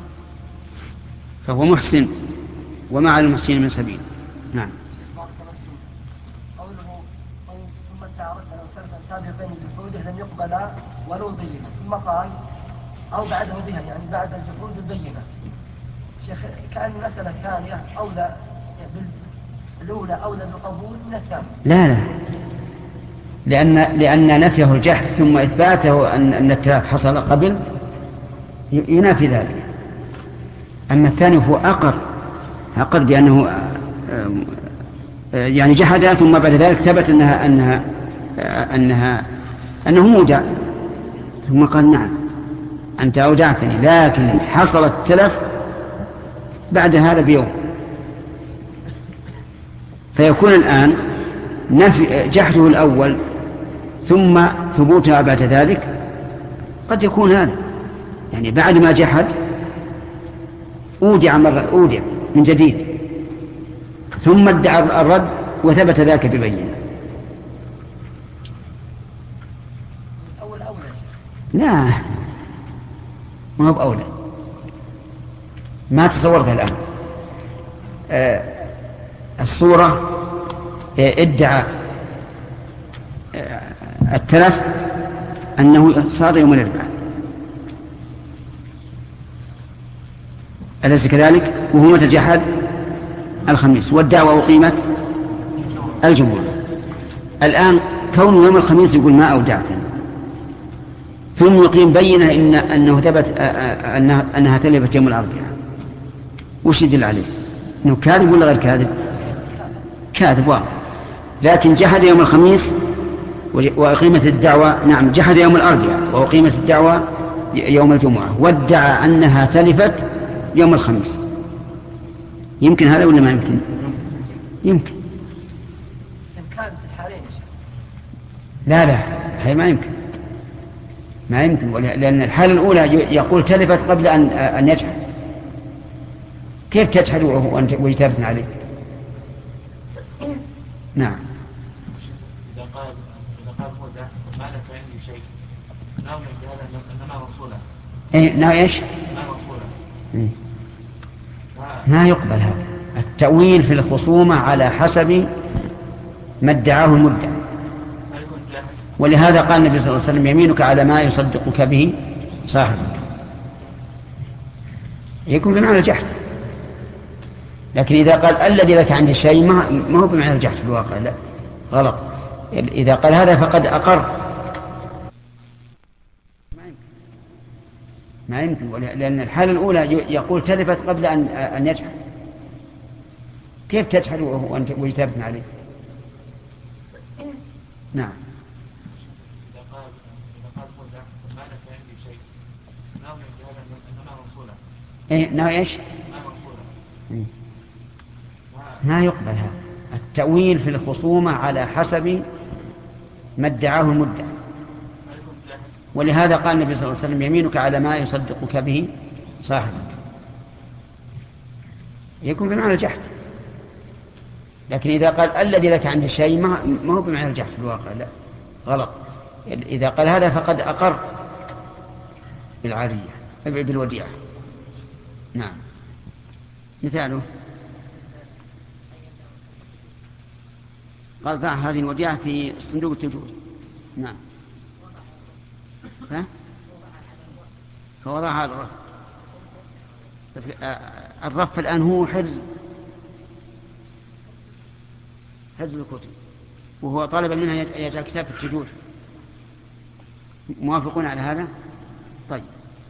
فهو محسن وما على المحسنين من سبيل. نعم. قوله ثم ادعى ردا أو سلفا سابقين بجحوده لم يقبل ولو بينه، ثم قال أو بعده بها، يعني بعد الجحود البينة. شيخ كأن المسألة الثانية أولى الأولى أولى بالقبول من الثانية. لا لا، لأن لأن نفيه الجحد ثم إثباته أن أن التلاف حصل قبل ينافي ذلك. أما الثاني هو أقر أقر بأنه يعني جحدها، ثم بعد ذلك ثبت أنها أنها أنها أنه مودع، ثم قال نعم أنت أودعتني، لكن حصل التلف بعد هذا بيوم. فيكون الآن نفي جحده الأول ثم ثبوتها بعد ذلك، قد يكون هذا يعني بعد ما جحد أودع مرة أودع من جديد، ثم ادعى الرد وثبت ذاك ببينه. أول أولى. لا ما هو بأولى، ما تصورتها الآن. آه الصورة ادعى التلف أنه صار يوم الأربعاء، أليس كذلك؟ وهو متى جحد؟ الخميس، والدعوة أقيمت الجمعة. الآن كونه يوم الخميس يقول ما أودعتني ثم يقيم بينه إن أنه ثبت أنها, أنها تلفت يوم الأربعاء، وش يدل عليه؟ أنه كاذب ولا غير كاذب؟ كاذب واضح. لكن جحد يوم الخميس وأقيمت الدعوة، نعم جحد يوم الأربعاء وأقيمت الدعوة يوم الجمعة وادعى أنها تلفت يوم الخميس. يمكن هذا ولا ما يمكن؟ يمكن. لا لا هي ما يمكن، ما يمكن، لأن الحالة الأولى يقول تلفت قبل أن أن يجحد. كيف تجحد وأنت ويتابثن عليه؟ نعم. إذا قال إذا قال مدة ما لك عندي شيء ناوي بهذا أننا مفصولة. إيه ناوي إيش؟ ما مفصولة. إيه. ما يقبل هذا التأويل في الخصومة على حسب ما ادعاه المدعي. ولهذا قال النبي صلى الله عليه وسلم يمينك على ما يصدقك به صاحبك، يكون بمعنى الجحد. لكن إذا قال الذي لك عندي شيء ما هو بمعنى الجحد في الواقع، لا غلط. إذا قال هذا فقد أقر. ما يمكن، لأن الحالة الأولى يقول تلفت قبل أن أن يجحد. كيف تجحد وأنت ويتابثن عليه؟ نعم. إذا قال إذا قال مدة ما لك عندي شيء ناوي بهذا أننا مفصولة. إيه ناوي إيش؟ ما مفصولة. إيه. ما يقبل هذا التأويل في الخصومة على حسب ما ادعاه المدعي. ولهذا قال النبي صلى الله عليه وسلم يمينك على ما يصدقك به صاحبك، يكون بمعنى الجحد. لكن إذا قال الذي لك عندي شيء ما هو بمعنى الجحد في الواقع، لا غلط. إذا قال هذا فقد أقر بالعارية بالوديعة. نعم. مثاله قال ضع هذه الوديعة في صندوق التجور. نعم. ها؟ فوضعها على الرف. الرف الآن هو حرز حرز الكتب، وهو طالب منها يجعل كتاب في التجور. موافقون على هذا؟ طيب.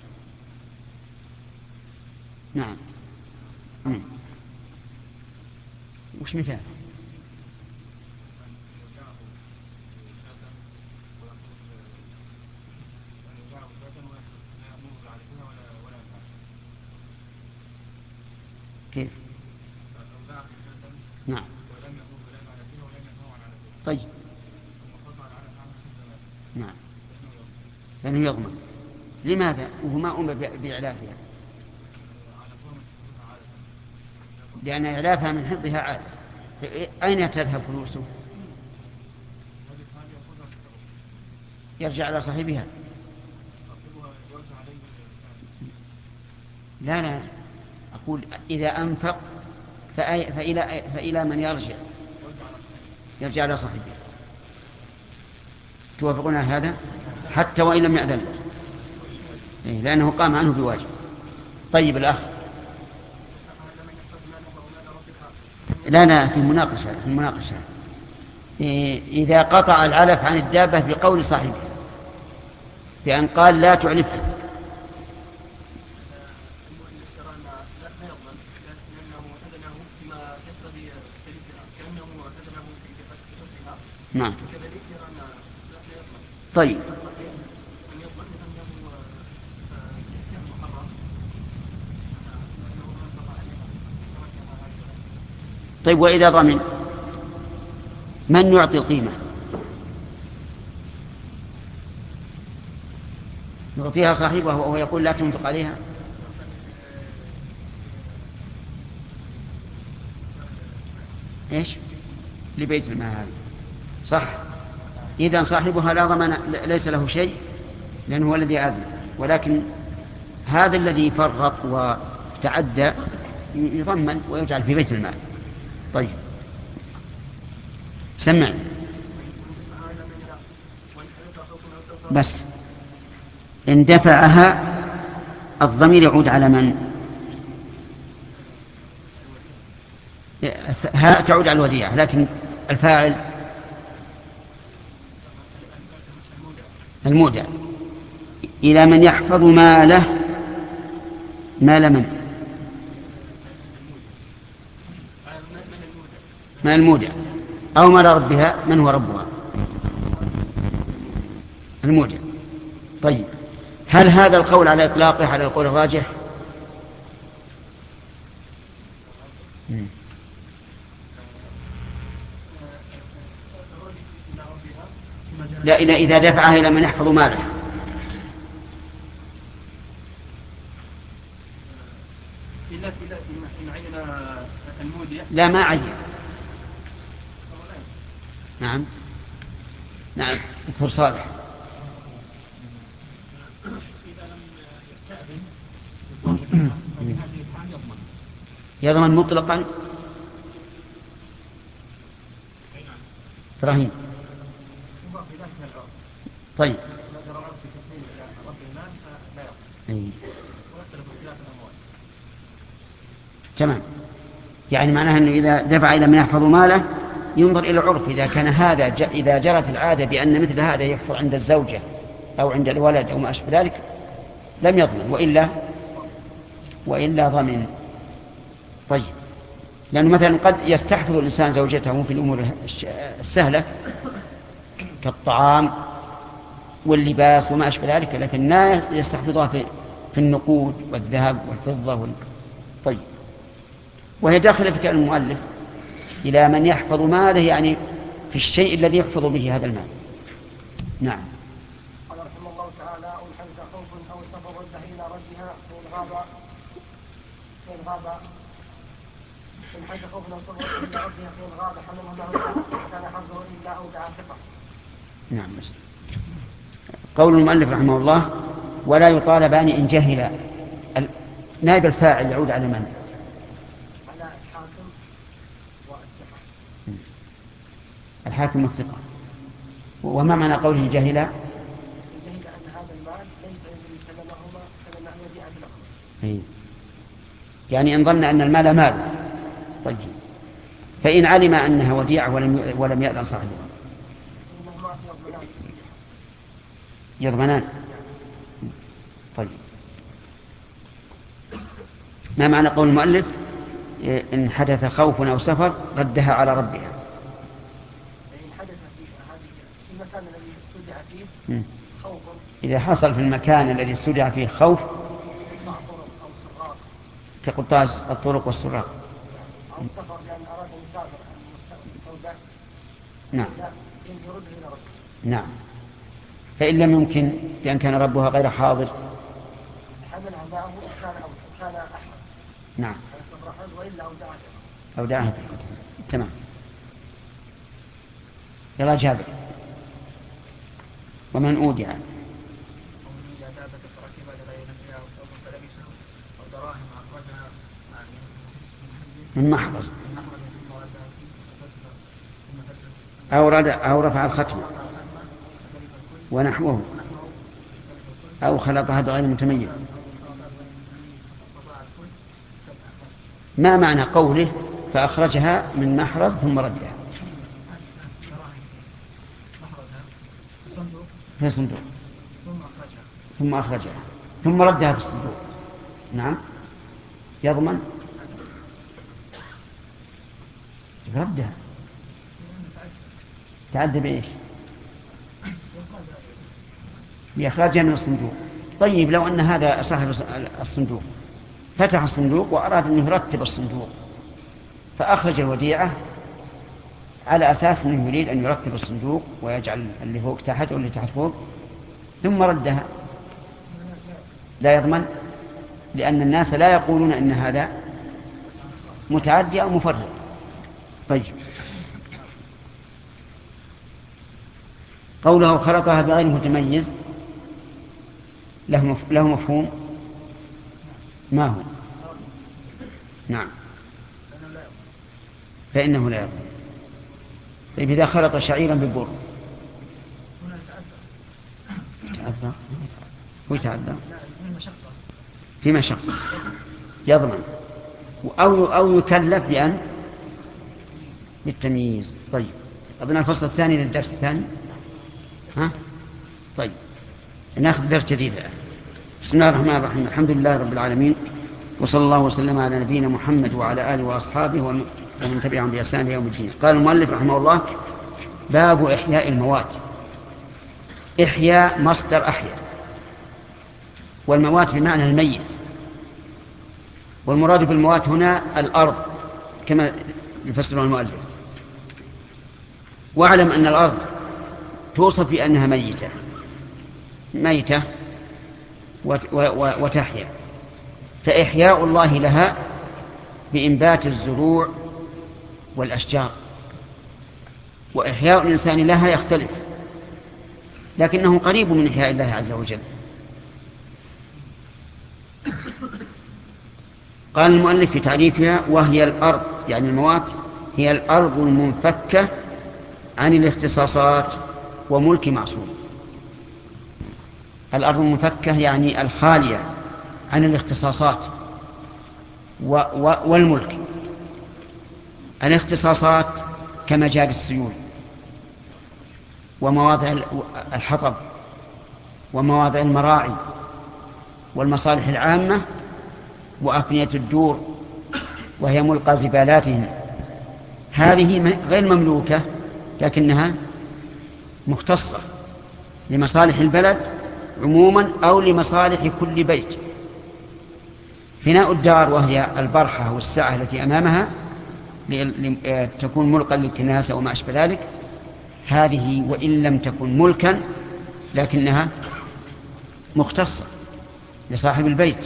نعم. مم. وش مثال؟ كيف؟ نعم. طيب. نعم. فإنه يضمن. لماذا؟ وهو ما أمر بإعلافها، لأن إعلافها من حفظها عادة. أين تذهب فلوسه؟ يرجع على صاحبها. لا لا أقول إذا أنفق فإلى, فإلى من يرجع؟ يرجع على صاحبه. توافقون على هذا حتى وإن لم يأذن له، لأنه قام عنه بواجب. طيب الأخ. لا لا في المناقشة في المناقشة إذا قطع العلف عن الدابة بقول صاحبه بأن قال لا تعلفها، نعم. طيب. طيب وإذا ضمن من يعطي القيمة؟ يعطيها صاحبه وهو يقول لا تنفق عليها. إيش؟ لبيت المال هذا صح. إذن صاحبها لا ضمن، ليس له شيء لأنه هو الذي أذن، ولكن هذا الذي فرط وتعدى يضمن ويجعل في بيت المال. طيب سمع بس. إن دفعها الضمير يعود على من؟ ها تعود على الوديعة، لكن الفاعل المودع إلى من يحفظ ماله. مال من؟ مال المودع أو مال ربها. من هو ربها؟ المودع. طيب هل هذا القول على إطلاقه على القول الراجح؟ لا، إلا إذا دفعها إلى من يحفظ ماله. لا، ما عين. نعم نعم دكتور صالح. يضمن مطلقا. إبراهيم. طيب أي. تمام. يعني معناها أنه إذا دفع إلى من يحفظ ماله ينظر إلى العرف. إذا كان هذا ج... إذا جرت العادة بأن مثل هذا يحفظ عند الزوجة أو عند الولد أو ما أشبه ذلك لم يضمن، وإلا وإلا ضمن. طيب لأنه مثلا قد يستحفظ الإنسان زوجته في الأمور السهلة كالطعام واللباس وما أشبه ذلك، لكن لا يستحفظها في في النقود والذهب والفضة وال... طيب وهي داخلة في كلام المؤلف إلى من يحفظ ماله، يعني في الشيء الذي يحفظ به هذا المال. نعم. قال رحمه الله تعالى: أو حدث خوف أو سفر رده إلى ربها فإن غاب فإن غاب فإن حدث خوف أو سفر رده إلى ربها فإن غاب حمله له كان حفظه إلا أودع ثقة. نعم. قول المؤلف رحمه الله: ولا يطالبان إن جهلا. نائب الفاعل يعود على من؟ على الحاكم والثقة. الحاكم والثقة. وما معنى قوله جهلا؟ جهل أن هذا المال ليس الذي سلمهما سلم وديعة له. يعني إن ظن أن المال مال. طيب فإن علم أنها وديعة ولم ولم يأذن صاحبها يضمنان. طيب ما معنى قول المؤلف: إن حدث خوف أو سفر ردها على ربها؟ إن حدث في المكان الذي استودع فيه خوف، إذا حصل في المكان الذي استودع فيه خوف كقطاع الطرق والسراق أو سفر لأن أراد أن يسافر المستودع، نعم يرده إلى ربه. نعم. فإن لم يمكن بأن كان ربها غير حاضر حملها معه كان كان أحد. نعم. وإلا أودعها أودعها تلك. تمام. يلا جابر. ومن أودع من محرز أو, أو رفع الختم ونحوه أو خلطها بغير متميز. ما معنى قوله فأخرجها من محرز ثم ردها؟ في صندوق ثم أخرجها ثم ردها في الصندوق. نعم. يضمن ردها. تعدى بإيش؟ بإخراجها من الصندوق. طيب لو أن هذا صاحب الصندوق فتح الصندوق وأراد أن يرتب الصندوق فأخرج الوديعة على أساس أنه يريد أن يرتب الصندوق ويجعل اللي فوق تحت واللي تحت فوق ثم ردها، لا يضمن، لأن الناس لا يقولون أن هذا متعدي أو مفرط. طيب قوله خلطها بغير متميز له مفهوم. ما هو؟ نعم فإنه لا يضمن. طيب إذا خلط شعيرا ببر تعذر هو يتعذر في مشقة يضمن، أو أو يكلف بأن بالتمييز. طيب أظن الفصل الثاني للدرس الثاني. ها طيب ناخذ درس جديد الآن. بسم الله الرحمن الرحيم. الحمد لله رب العالمين، وصلى الله وسلم على نبينا محمد وعلى آله وأصحابه ومن تبعهم بإحسان إلى يوم الدين. قال المؤلف رحمه الله: باب إحياء الموات. إحياء مصدر أحيا، والموات بمعنى الميت، والمراد بالموات هنا الأرض كما يفسر المؤلف. واعلم أن الأرض توصف بأنها ميتة ميتة وتحيا، فإحياء الله لها بإنبات الزروع والأشجار، وإحياء الإنسان لها يختلف، لكنه قريب من إحياء الله عز وجل. قال المؤلف في تعريفها: وهي الأرض، يعني الموات هي الأرض المنفكة عن الاختصاصات وملك معصوم. الأرض المنفكة يعني الخالية عن الاختصاصات و و والملك. الاختصاصات كمجاري السيول ومواضع الحطب ومواضع المراعي والمصالح العامة وأفنية الدور، وهي ملقى زبالاتهم. هذه غير مملوكة، لكنها مختصة لمصالح البلد عموما أو لمصالح كل بيت. فناء الدار وهي البرحة والسعة التي أمامها تكون ملقا للكناسة وما أشبه ذلك، هذه وإن لم تكن ملكا لكنها مختصة لصاحب البيت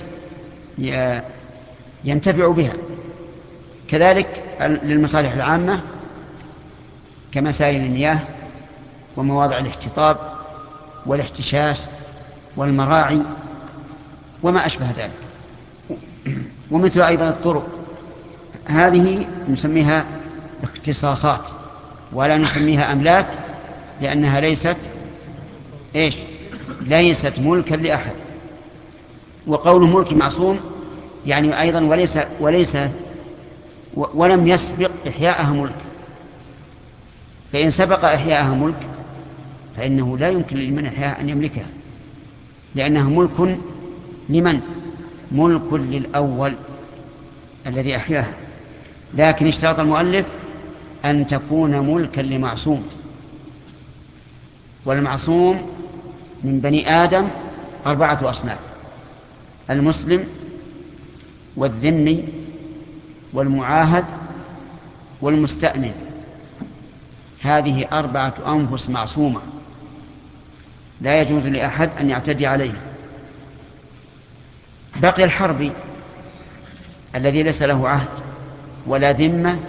ينتفع بها. كذلك للمصالح العامة كمسائل المياه ومواضع الاحتطاب والاحتشاش والمراعي وما أشبه ذلك، ومثل أيضا الطرق. هذه نسميها اختصاصات ولا نسميها أملاك، لأنها ليست إيش ليست ملكا لأحد. وقوله ملك معصوم يعني أيضا وليس وليس ولم يسبق إحياءها ملك، فإن سبق إحياءها ملك فإنه لا يمكن لمن إحياءها أن يملكها، لأنها ملك لمن؟ ملك للأول الذي أحياها. لكن اشترط المؤلف أن تكون ملكا لمعصوم، والمعصوم من بني آدم أربعة أصناف: المسلم والذمي والمعاهد والمستأمن. هذه أربعة أنفس معصومة لا يجوز لأحد أن يعتدي عليها. بقي الحربي الذي ليس له عهد ولا ذمة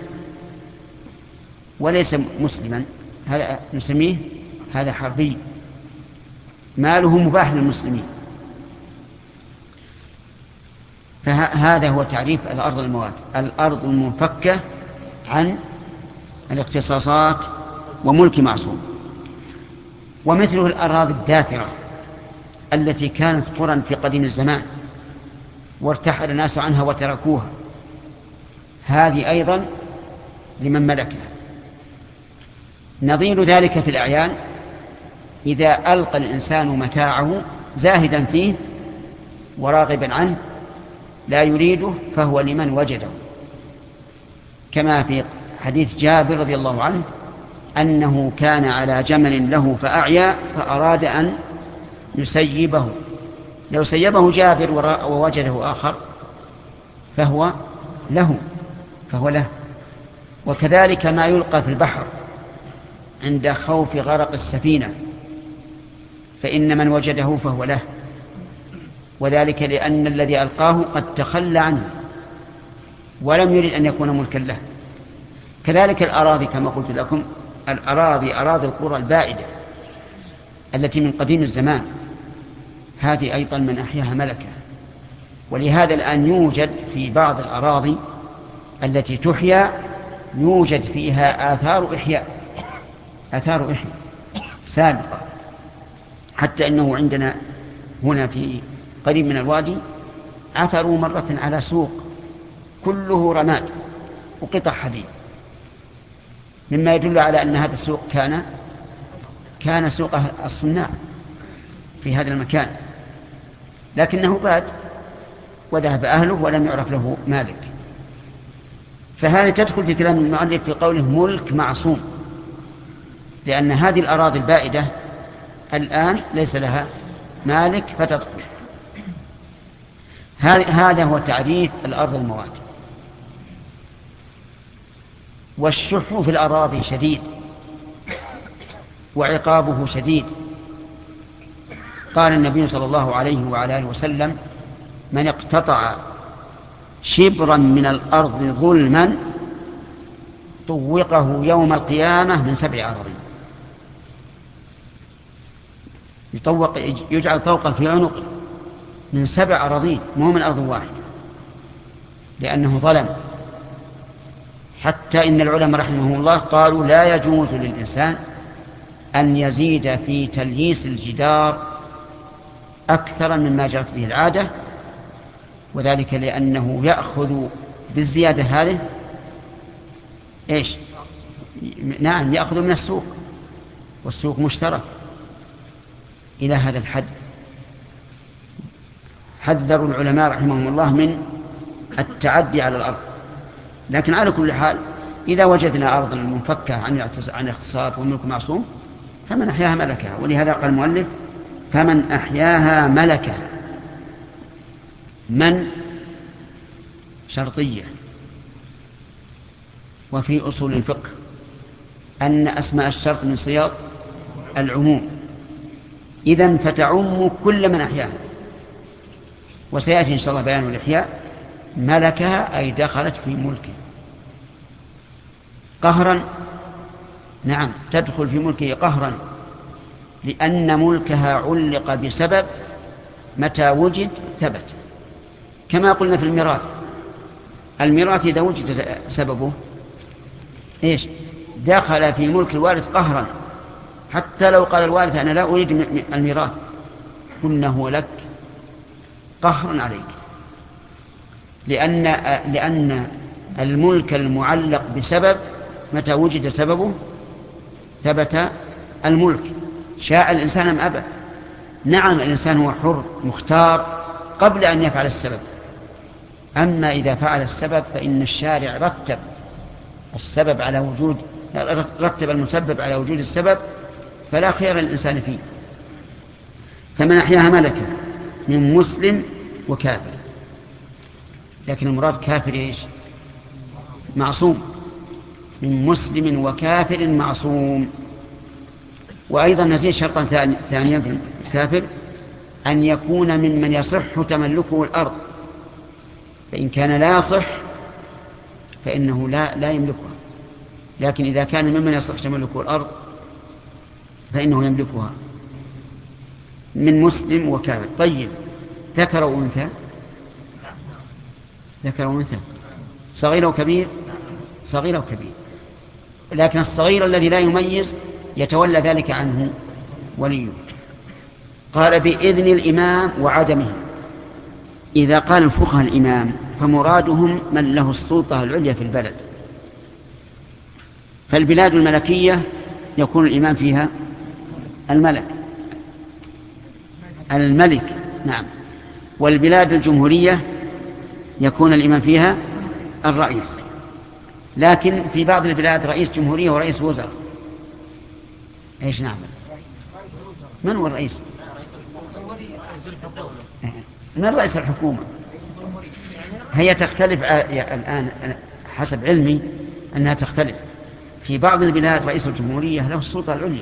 وليس مسلما، هذا نسميه هذا حربي، ماله مباح للمسلمين. فهذا هو تعريف الأرض الموات: الأرض المنفكة عن الاختصاصات وملك معصوم. ومثله الأراضي الداثرة التي كانت قرى في قديم الزمان وارتحل الناس عنها وتركوها، هذه أيضا لمن ملكها. نظير ذلك في الأعيان: إذا ألقى الإنسان متاعه زاهدا فيه وراغبا عنه لا يريده فهو لمن وجده، كما في حديث جابر رضي الله عنه أنه كان على جمل له فأعيا فأراد أن يسيبه، لو سيبه جابر ووجده آخر فهو له فهو له. وكذلك ما يلقى في البحر عند خوف غرق السفينة، فإن من وجده فهو له، وذلك لأن الذي ألقاه قد تخلى عنه ولم يرد أن يكون ملكا له. كذلك الأراضي كما قلت لكم، الأراضي أراضي القرى البائدة التي من قديم الزمان، هذه أيضا من أحياها ملكة. ولهذا الآن يوجد في بعض الأراضي التي تحيا يوجد فيها آثار إحياء آثار إحياء سابقة، حتى إنه عندنا هنا في قريب من الوادي عثروا مرة على سوق كله رماد وقطع حديد، مما يدل على أن هذا السوق كان كان سوق الصناع، في هذا المكان، لكنه باد وذهب أهله ولم يعرف له مالك. فهذه تدخل في كلام المؤلف في قوله ملك معصوم، لأن هذه الأراضي البائدة الآن ليس لها مالك فتدخل. هذا هو تعريف الأرض الموات. والشح في الأراضي شديد وعقابه شديد. قال النبي صلى الله عليه وعلى آله وسلم: من اقتطع شبرا من الأرض ظلما طوقه يوم القيامة من سبع أراضين. يطوق، يجعل طوقا في عنقه من سبع أراضين، مو من أرض واحدة، لأنه ظلم. حتى إن العلماء رحمهم الله قالوا: لا يجوز للإنسان أن يزيد في تلييس الجدار أكثر مما جرت به العادة، وذلك لأنه يأخذ بالزيادة هذه إيش؟ نعم، يأخذ من السوق، والسوق مشترك. إلى هذا الحد حذروا العلماء رحمهم الله من التعدي على الأرض. لكن على كل حال إذا وجدنا أرضا منفكة عن الاغتصاب والملك معصوم فمن أحياها ملكها. ولهذا قال المؤلف: فمن أحياها ملكها. من شرطية. وفي أصول الفقه أن أسماء الشرط من صيغ العموم، إذن فتعم كل من أحياها. وسيأتي إن شاء الله بيان الإحياء. ملكها أي دخلت في ملكه قهرا. نعم، تدخل في ملكه قهرا، لأن ملكها علق بسبب، متى وجد ثبت. كما قلنا في الميراث، الميراث إذا وجد سببه إيش؟ دخل في ملك الوارث قهرا. حتى لو قال الوارث: أنا لا أريد الميراث، قلنا هو لك قهرا عليك، لأن لأن الملك المعلق بسبب متى وجد سببه ثبت الملك، شاء الإنسان أم أبى. نعم، الإنسان هو حر مختار قبل أن يفعل السبب، أما إذا فعل السبب فإن الشارع رتب السبب على وجود رتب المسبب على وجود السبب، فلا خير للإنسان فيه. فمن أحياها ملكة من مسلم وكافر. لكن المراد كافر إيش؟ معصوم. من مسلم وكافر معصوم. وأيضا نزيد شرطا ثانيا في الكافر: أن يكون ممن يصح تملكه الأرض، فإن كان لا يصح فإنه لا, لا يملكها. لكن إذا كان ممن يصح تملكه الأرض فإنه يملكها. من مسلم وكافر. طيب، ذكر وأنثى؟ ذكر وأنثى، صغير وكبير؟ صغير وكبير. لكن الصغير الذي لا يميز يتولى ذلك عنه وليه. قال: بإذن الإمام وعدمه. إذا قال الفقهاء الإمام فمرادهم من له السلطة العليا في البلد. فالبلاد الملكية يكون الإمام فيها الملك الملك نعم. والبلاد الجمهورية يكون الإمام فيها الرئيس. لكن في بعض البلاد رئيس جمهورية ورئيس وزراء. ايش نعمل؟ من هو الرئيس؟ من رئيس الحكومة؟ هي تختلف الآن حسب علمي أنها تختلف. في بعض البلاد رئيس الجمهورية له السلطة العليا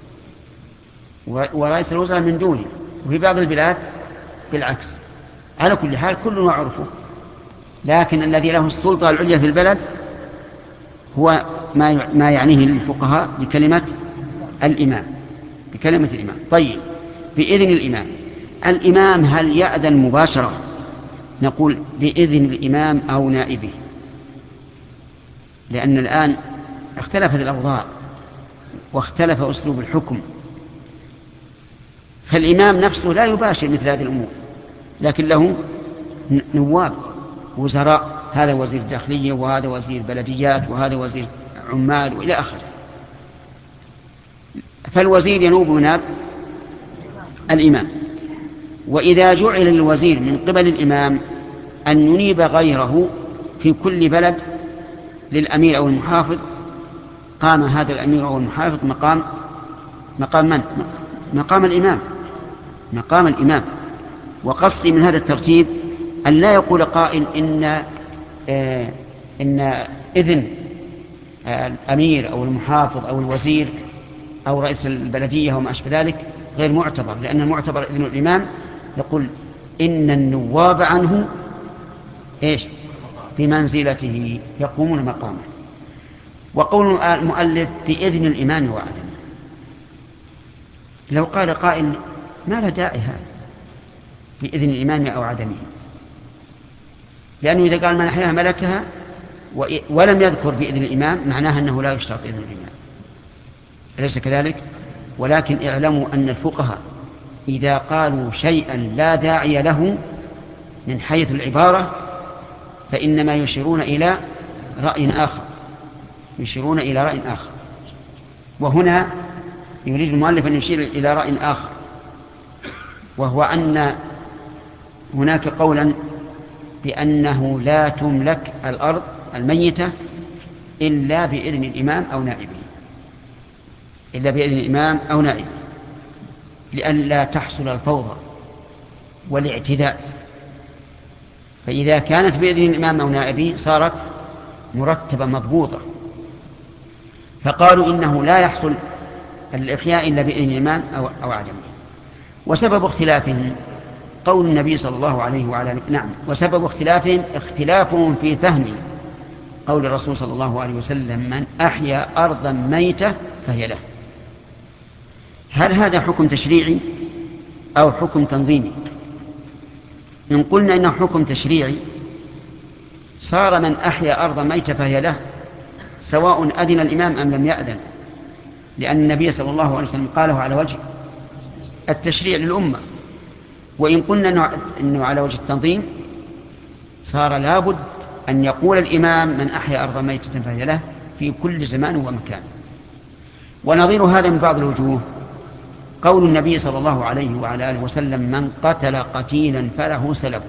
ورئيس الوزراء من دونه، وفي بعض البلاد بالعكس. على كل حال كل معروفه. لكن الذي له السلطة العليا في البلد هو ما ما يعنيه الفقهاء بكلمة الإمام، بكلمة الإمام. طيب، بإذن الإمام. الإمام هل يأذن مباشرة؟ نقول بإذن الإمام أو نائبه، لأن الآن اختلفت الأوضاع واختلف أسلوب الحكم. فالإمام نفسه لا يباشر مثل هذه الأمور، لكن له نواب وزراء، هذا وزير الداخلية وهذا وزير بلديات وهذا وزير عمال وإلى آخره. فالوزير ينوب مناب الإمام. وإذا جعل الوزير من قبل الإمام أن ينيب غيره في كل بلد للأمير أو المحافظ، قام هذا الأمير أو المحافظ مقام مقام من؟ مقام الإمام، مقام الإمام. وقصدي من هذا الترتيب أن لا يقول قائل إن آه إن إذن آه الأمير أو المحافظ أو الوزير أو رئيس البلدية وما أشبه ذلك غير معتبر، لأن المعتبر إذن الإمام. يقول إن النواب عنه إيش؟ بمنزلته، يقومون مقامه. وقول المؤلف بإذن الإمام وعدمه، لو قال قائل ما له داعي هذا بإذن الإمام أو عدمه، لأنه إذا قال من أحياها ملكها ولم يذكر بإذن الإمام معناها أنه لا يشترط إذن الإمام، أليس كذلك؟ ولكن اعلموا أن الفقهاء إذا قالوا شيئا لا داعي له من حيث العبارة فإنما يشيرون إلى رأي آخر، يشيرون إلى رأي آخر. وهنا يريد المؤلف أن يشير إلى رأي آخر، وهو أن هناك قولا بأنه لا تملك الأرض الميتة إلا بإذن الإمام أو نائبه، إلا بإذن الإمام أو نائبه، لئلا تحصل الفوضى والاعتداء. فإذا كانت بإذن الإمام أو نائبه صارت مرتبة مضبوطة، فقالوا إنه لا يحصل الإحياء إلا بإذن الإمام أو, أو عدمه. وسبب اختلافهم قول النبي صلى الله عليه وعلى نعم وسبب اختلافهم اختلافهم في فهم قول الرسول صلى الله عليه وسلم من أحيا أرضا ميتة فهي له. هل هذا حكم تشريعي أو حكم تنظيمي؟ إن قلنا إنه حكم تشريعي صار من أحيا أرضا ميتة فهي له سواء أذن الإمام أم لم يأذن، لأن النبي صلى الله عليه وسلم قاله على وجه التشريع للأمة. وإن قلنا إنه على وجه التنظيم صار لابد أن يقول الإمام من أحيا أرضا ميتة فهي له في كل زمان ومكان. ونظير هذا من بعض الوجوه قول النبي صلى الله عليه وعلى آله وسلم من قتل قتيلا فله سلبه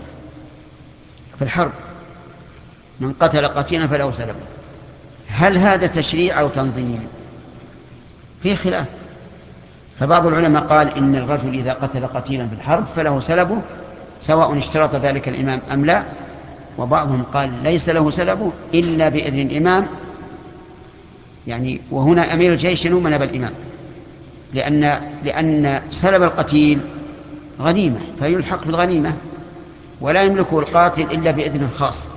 في الحرب، من قتل قتيلا فله سلبه. هل هذا تشريع أو تنظيم؟ فيه خلاف. فبعض العلماء قال إن الرجل إذا قتل قتيلا في الحرب فله سلبه سواء اشترط ذلك الإمام أم لا، وبعضهم قال ليس له سلبه إلا بإذن الإمام، يعني وهنا أمير الجيش ينوم نبى الإمام، لأن, لأن سلب القتيل غنيمة فيلحق بالغنيمة ولا يملكه القاتل إلا بإذن خاص.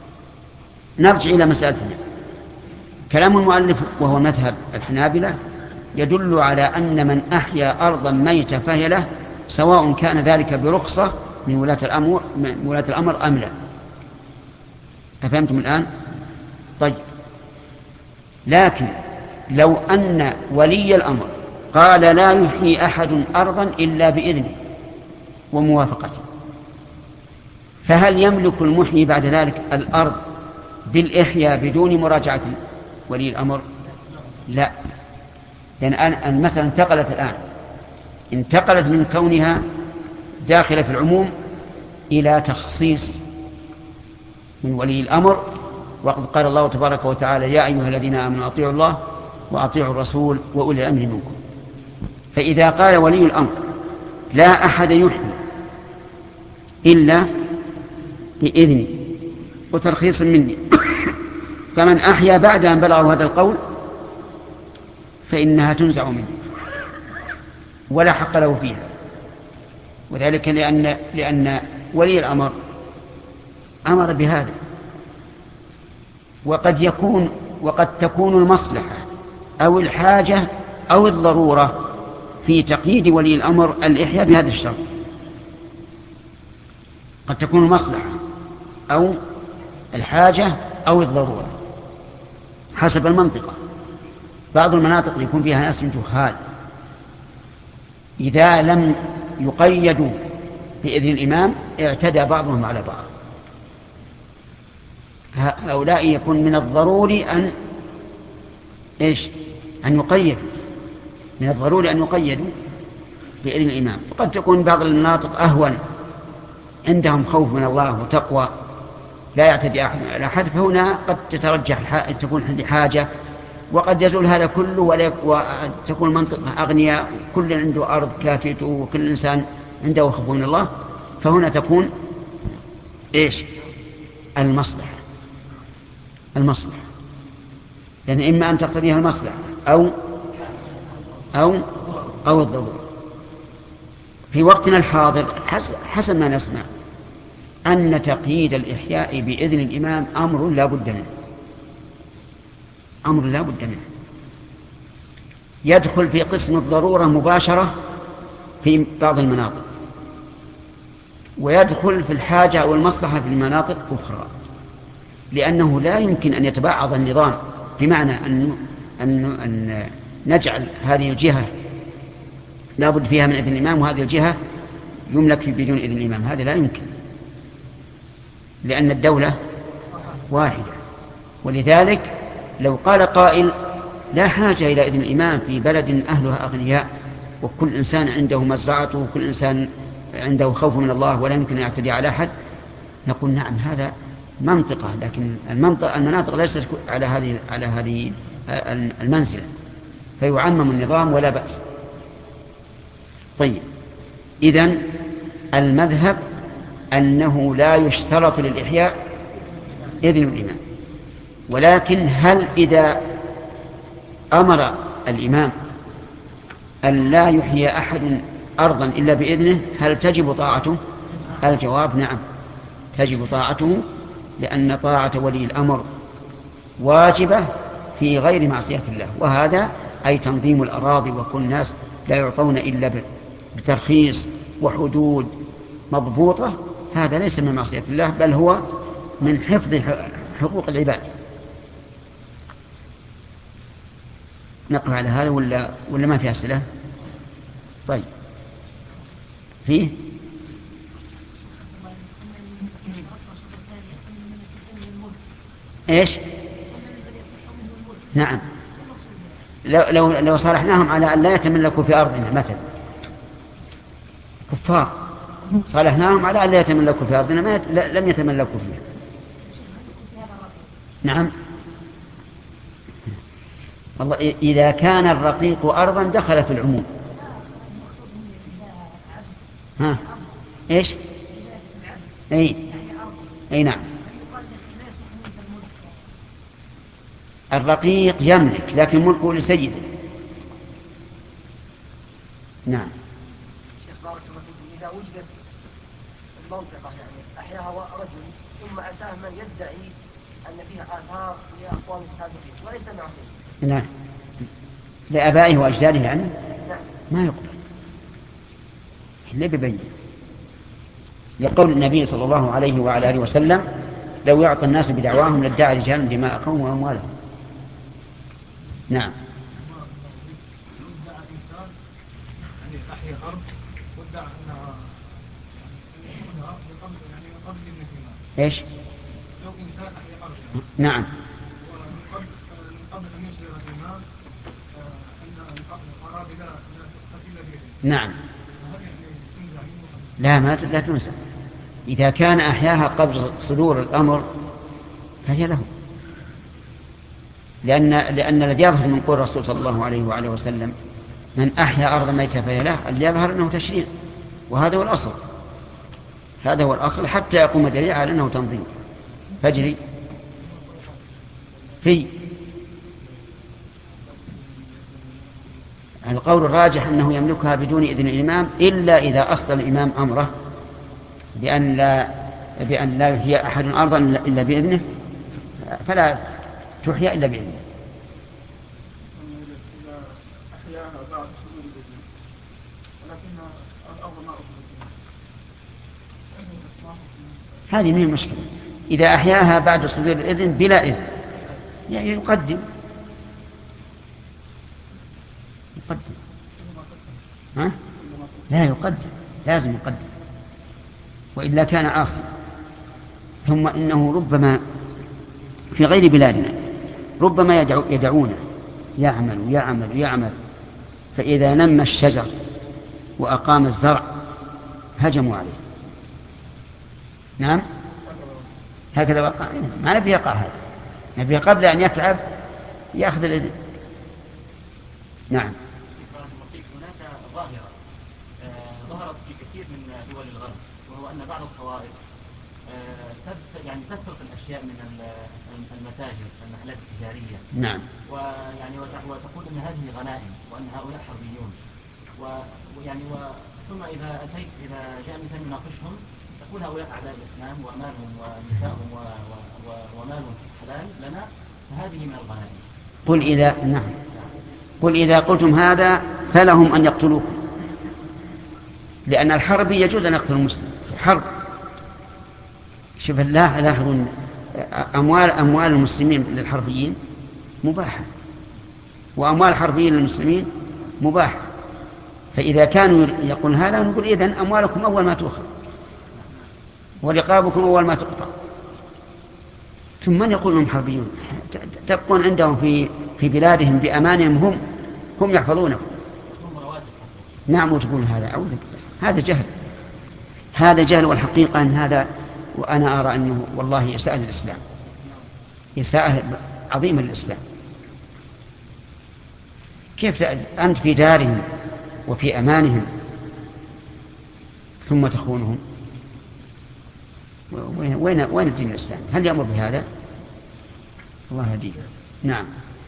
نرجع إلى مسألتنا. كلام المؤلف وهو مذهب الحنابلة يدل على أن من أحيا أرضا ميتة فهي له سواء كان ذلك برخصة من ولاة الأمر, من ولاة الأمر أم لا. أفهمتم الآن؟ طيب، لكن لو أن ولي الأمر قال لا يحيي أحد أرضا إلا بإذنه وموافقته، فهل يملك المحيي بعد ذلك الأرض بالإحياء بدون مراجعة ولي الأمر؟ لا، لأن المسألة انتقلت الآن، انتقلت من كونها داخلة في العموم إلى تخصيص من ولي الأمر. وقد قال الله تبارك وتعالى يا أيها الذين آمنوا أطيعوا الله وأطيعوا الرسول وأولي الأمر منكم. فإذا قال ولي الأمر لا أحد يحيي إلا بإذني وترخيص مني، فمن أحيا بعد أن بلغوا هذا القول فإنها تنزع منه ولا حق له فيها. وذلك لأن, لأن ولي الأمر أمر بهذا، وقد يكون وقد تكون المصلحة أو الحاجة أو الضرورة في تقييد ولي الأمر الإحياء بهذا الشرط. قد تكون المصلحة أو الحاجة أو الضرورة حسب المنطقة. بعض المناطق يكون فيها ناس جهال إذا لم يقيدوا بإذن الإمام اعتدى بعضهم على بعض، هؤلاء يكون من الضروري أن إيش؟ أن يقيدوا، من الضروري أن يقيدوا بإذن الإمام. وقد تكون بعض المناطق أهون، عندهم خوف من الله وتقوى لا يعتدي أحد على أحد، فهنا قد تترجح تكون لحاجة، وقد يزول هذا كله وتكون منطقة أغنياء، كل عنده أرض كافيته وكل إنسان عنده خوف من الله، فهنا تكون إيش المصلحة المصلحة لأن يعني إما أن تقتضيها المصلحة أو أو أو الضرورة. في وقتنا الحاضر حسب ما نسمع أن تقييد الإحياء بإذن الإمام أمر لا بد منه، أمر لا بد منه، يدخل في قسم الضرورة مباشرة في بعض المناطق، ويدخل في الحاجة أو المصلحة في المناطق أخرى، لأنه لا يمكن أن يتبعض النظام، بمعنى أن, أن, أن نجعل هذه الجهة لا بد فيها من إذن الإمام وهذه الجهة يملك بدون إذن الإمام، هذا لا يمكن، لأن الدولة واحدة. ولذلك لو قال قائل لا حاجة إلى إذن الإمام في بلد أهلها أغنياء وكل إنسان عنده مزرعته وكل إنسان عنده خوف من الله ولا يمكن أن يعتدي على أحد، نقول نعم هذا منطقة، لكن المنطقة المناطق ليست على هذه على هذه المنزلة، فيعمم النظام ولا بأس. طيب، إذن المذهب أنه لا يشترط للإحياء إذن الإمام، ولكن هل إذا أمر الإمام أن لا يحيي أحد أرضا إلا بإذنه هل تجب طاعته؟ الجواب نعم، تجب طاعته، لأن طاعة ولي الأمر واجبة في غير معصية الله، وهذا أي تنظيم الأراضي وكل الناس لا يعطون إلا بترخيص وحدود مضبوطة، هذا ليس من معصية الله بل هو من حفظ حقوق العباد. نقف على هذا ولا ولا ما في أسئلة؟ طيب، فيه ايش؟ نعم، لو لو لو صالحناهم على ان لا يتملكوا في ارضنا، مثلا كفار صالحناهم على ان لا يتملكوا في ارضنا، ما لم يتملكوا فيها. نعم، والله اذا كان الرقيق ارضا دخل في العموم. ها ايش؟ اي اي نعم، الرقيق يملك لكن ملكه لسيده. نعم. شيخ بارك الله فيكم، إذا وجدت المنطقة يعني أحياها رجل ثم أتاه من يدعي أن فيها آثار لأقوام السابقين وليس معه. نعم، لآبائه وأجداده يعني؟ نعم. ما يقبل إلا ببين، لقول النبي صلى الله عليه وعلى آله وسلم لو يعطى الناس بدعواهم لادعى رجال دماءهم وأموالهم. نعم. ايش؟ لو انسان احيا ارضا. نعم. قبل قبل ان يصدر الامام ان القرابه لا تقتل به. نعم. لا ما لا تنسى، إذا كان أحياها قبل صدور الأمر فهي له، لأن لأن الذي يظهر من قول الرسول صلى الله عليه وعليه وسلم من أحيا أرضا ميتة فهي له، اللي يظهر أنه تشريع، وهذا هو الأصل، هذا هو الأصل حتى يقوم دليل على أنه تنظيم. فجري في القول الراجح أنه يملكها بدون إذن الإمام إلا إذا أصدر الإمام أمره بأن لا بأن لا يحيي أحد أرضا إلا بإذنه، فلا تحيى إلا بإذنه. هذه ما هي مشكلة، إذا أحياها بعد صدور الإذن بلا إذن يعني يقدم يقدم ها؟ لا يقدم، لازم يقدم، وإلا كان عاصي. ثم إنه ربما في غير بلادنا ربما يدعو يدعونه يعمل ويعمل ويعمل، فإذا نمى الشجر وأقام الزرع هجموا عليه. نعم هكذا وقع. ما نبي يقع هذا، نبي قبل أن يتعب يأخذ الإذن. نعم. هناك ظاهرة ظهرت في كثير من دول الغرب، وهو أن بعض الطوائف يعني تسرق الأشياء من المتاجر المحلات التجارية. نعم. ويعني وتقول أن هذه غنائم وأن هؤلاء حربيون، ويعني ثم إذا أتيت إذا جاء الإنسان يناقشهم تقول هؤلاء أعداء الإسلام وأمالهم ونسائهم ومالهم حلال لنا، فهذه من الغنائم. قل إذا نعم قل إذا قلتم هذا فلهم أن يقتلوكم، لأن الحرب يجوز أن يقتل المسلم في الحرب. شوف الله لاحظوا أموال أموال المسلمين للحربيين مباحة، وأموال الحربيين للمسلمين مباحة. فإذا كانوا يقول هذا نقول إذن أموالكم أول ما تؤخذ ورقابكم أول ما تقطع. ثم من يقول لهم حربيون؟ تبقون عندهم في في بلادهم بأمانهم، هم هم يحفظونكم. نعم وتقول هذا أعوذ بالله، هذا جهل، هذا جهل. والحقيقة أن هذا، وأنا أرى أنه والله إساءة للإسلام، إساءة عظيمة للإسلام. كيف أنت في دارهم وفي أمانهم ثم تخونهم؟ وين وين وين الدين الإسلامي؟ هل يأمر بهذا؟ الله يهديه. نعم.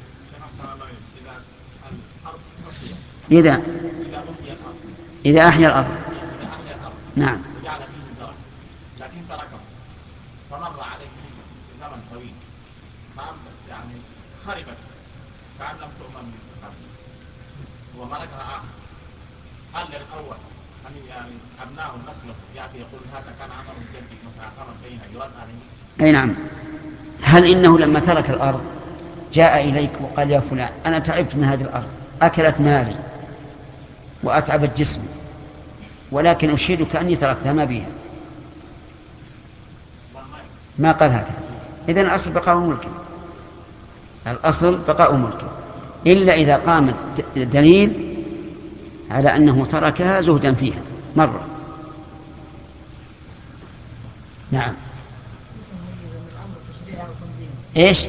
إذا إذا أحيا الأرض نعم وجعل فيه الزرع لكن تركه فمر عليه زمن طويل يعني خربت كأن لم تؤمن من قبل وملكها آخر، هل للأول أن يعني أبناه نسله يأتي يقول هذا كان عمل جدي مثلا عمل بينه يرد عليه؟ أي نعم. هل إنه لما ترك الأرض جاء إليك وقال يا فلان أنا تعبت من هذه الأرض، أكلت مالي وأتعبت جسمي، ولكن أشهدك أني تركتها ما بيها؟ ما قال هكذا. إذن الأصل بقاء ملكه، الأصل بقاء ملكه، إلا إذا قام دليل على أنه تركها زهدا فيها مرة. نعم. إيش؟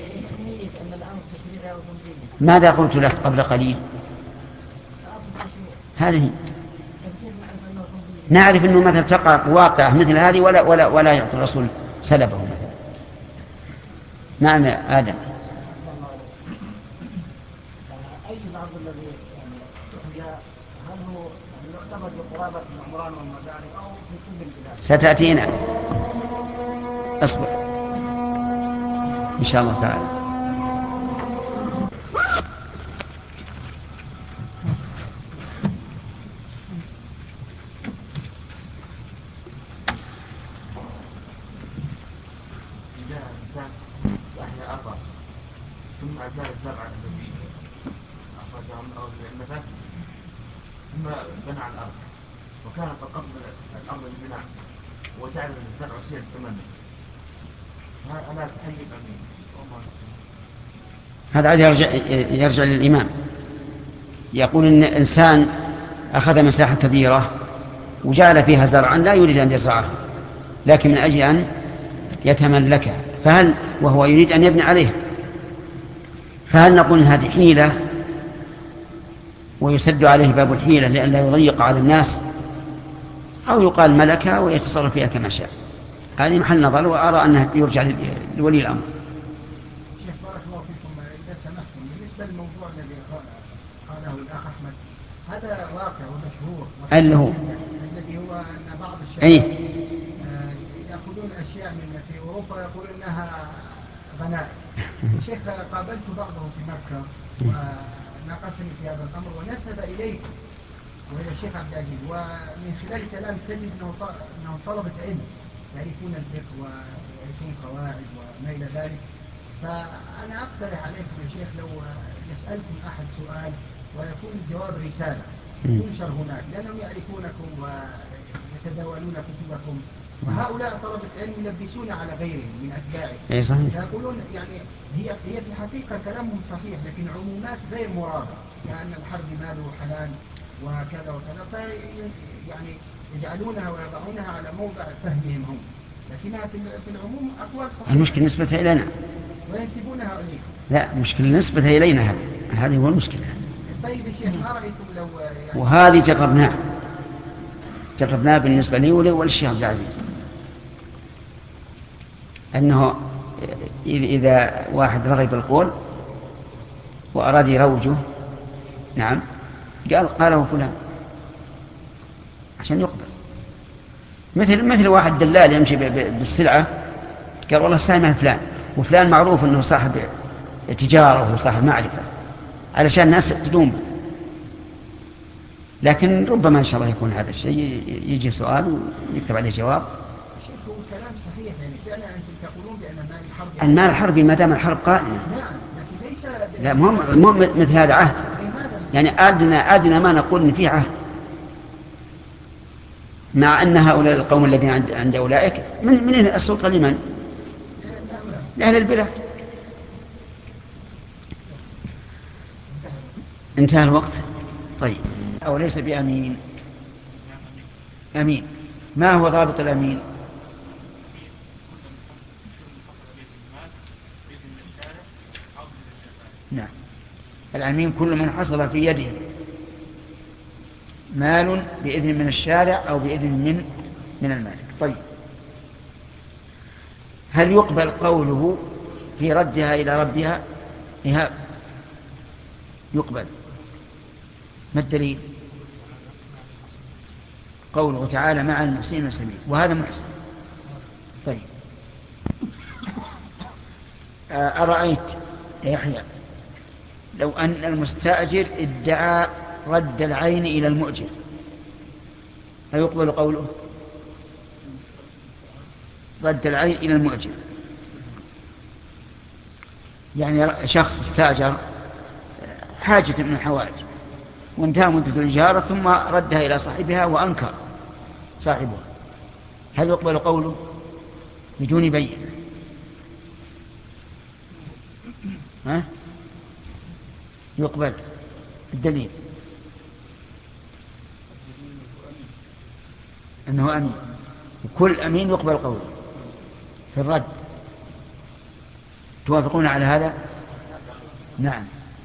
ماذا قلت لك قبل قليل؟ هذه نعرف أنه مثل تقع واقعة مثل هذه ولا ولا ولا يعطي الرسول سلبه مثلا. نعم يا آدم. أي الأرض الذي يعني تحيا هل هو يعتبر بقرابة العمران والمزارع أو في كل البلاد؟ ستأتينا، اصبر إن شاء الله تعالى. ثم أزال الزرع الذي أخرجه من أرض النبات ثم بنى على الأرض وكان قد قصد الأرض للبناء وجعل الزرع يصير ثمنا، ألا تحيي أمين؟ هذا عاد يرجع, يرجع للإمام. يقول إن إنسان أخذ مساحة كبيرة وجعل فيها زرعا لا يريد أن يزرعه لكن من أجل أن يتملكها، فهل وهو يريد أن يبني عليها، فهل نقول هذه حيلة ويسد عليه باب الحيلة لئلا يضيق على الناس، أو يقال ملكها ويتصرف فيها كما شاء؟ هذه محل نظر، وأرى أنها يرجع لولي الأمر. شيخ بارك الله فيكم، إذا سمحتم بالنسبة للموضوع الذي قاله الأخ أحمد، هذا واقع ومشهور اللي هو الذي هو أن بعض الشباب أيه؟ يأخذون أشياء من في أوروبا يقولون أنها غنائم. شيخ قابلت بعضهم في مكة وناقشني في هذا الأمر ونسب إليك وهي الشيخ عبد العزيز، ومن خلال كلام تجد أنهم طلبة علم يعرفون الفقه ويعرفون قواعد وما إلى ذلك. فأنا أقترح عليكم يا شيخ لو يسألكم أحد سؤال ويكون الجواب رسالة تنشر هناك، لأنهم يعرفونكم ويتداولون كتبكم، وهؤلاء طلبة علم يلبسون على غيرهم من أتباعهم، فيقولون يعني هي هي في الحقيقة كلامهم صحيح لكن عمومات غير مرادة، كأن الحرب ماله حلال وكذا وكذا، في يعني يجعلونها ويضعونها على موضع فهمهم هم، لكنها في العموم أقوال صحيحة. المشكلة نسبة إلينا وينسبونها إليهم. لا، مشكلة نسبة إلينا، هذه هذه هو المشكلة. طيب يا شيخ، ما رأيكم لو يعني وهذه جربناها جربناها بالنسبة لي وللشيخ عبد العزيز، أنه إذا واحد رغب القول وأراد يروجه، نعم، قال قاله فلان عشان يقبل. مثل مثل واحد دلال يمشي بالسلعة، قال والله سامع فلان، وفلان معروف أنه صاحب تجارة وصاحب معرفة، علشان الناس تدوم به. لكن ربما إن شاء الله يكون هذا الشيء يجي سؤال ويكتب عليه جواب. شيخ هو كلام صحيح، يعني فعلا أنتم تقولون بأن المال الحربي المال الحربي ما دام الحرب قائمة. نعم، لكن ليس لا، مو مو مثل هذا عهد، يعني أدنى أدنى ما نقول إن فيه عهد، مع أن هؤلاء القوم الذين عند, عند أولئك من من السلطة لمن؟ لأهل البلاد. انتهى الوقت. طيب، أو ليس بأمين. أمين، ما هو ضابط الأمين؟ نعم، الأمين كل من حصل في يده مال بإذن من الشارع أو بإذن من من المالك. طيب، هل يقبل قوله في ردها إلى ربها؟ إيهاب، يقبل. ما الدليل؟ قوله تعالى مع المحسنين والسبيل، وهذا محسن. طيب، أرأيت يا يحيى لو أن المستأجر ادعى رد العين إلى المؤجر، هل يقبل قوله رد العين إلى المؤجر؟ يعني شخص استأجر حاجة من الحوائج وانتهى مدة الإجارة ثم ردها إلى صاحبها وأنكر صاحبها، هل يقبل قوله بدون بينة؟ ها؟ يقبل. الدليل أنه أمين، وكل أمين يقبل قوله في الرد. توافقون على هذا؟ نعم.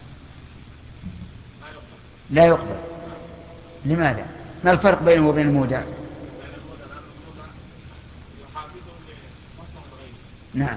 لا يقبل. لماذا؟ ما الفرق بينه وبين المودع؟ نعم،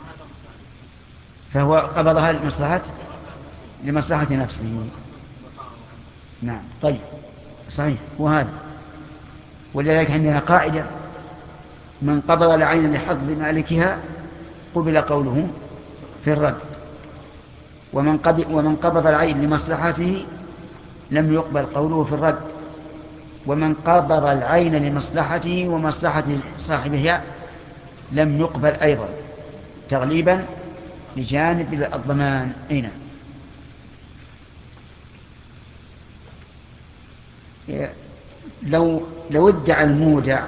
فهو قبضها لمصلحة لمصلحة نفسه. نعم. طيب، صحيح. وهذا ولذلك عندنا قاعدة: من قبض العين لحظ مالكها قبل قوله في الرد، ومن قبض, ومن قبض العين لمصلحته لم يقبل قوله في الرد، ومن قبض العين لمصلحته ومصلحة صاحبها لم يقبل أيضا، تغليبا لجانب الضمان. أين لو لو ادعى المودع،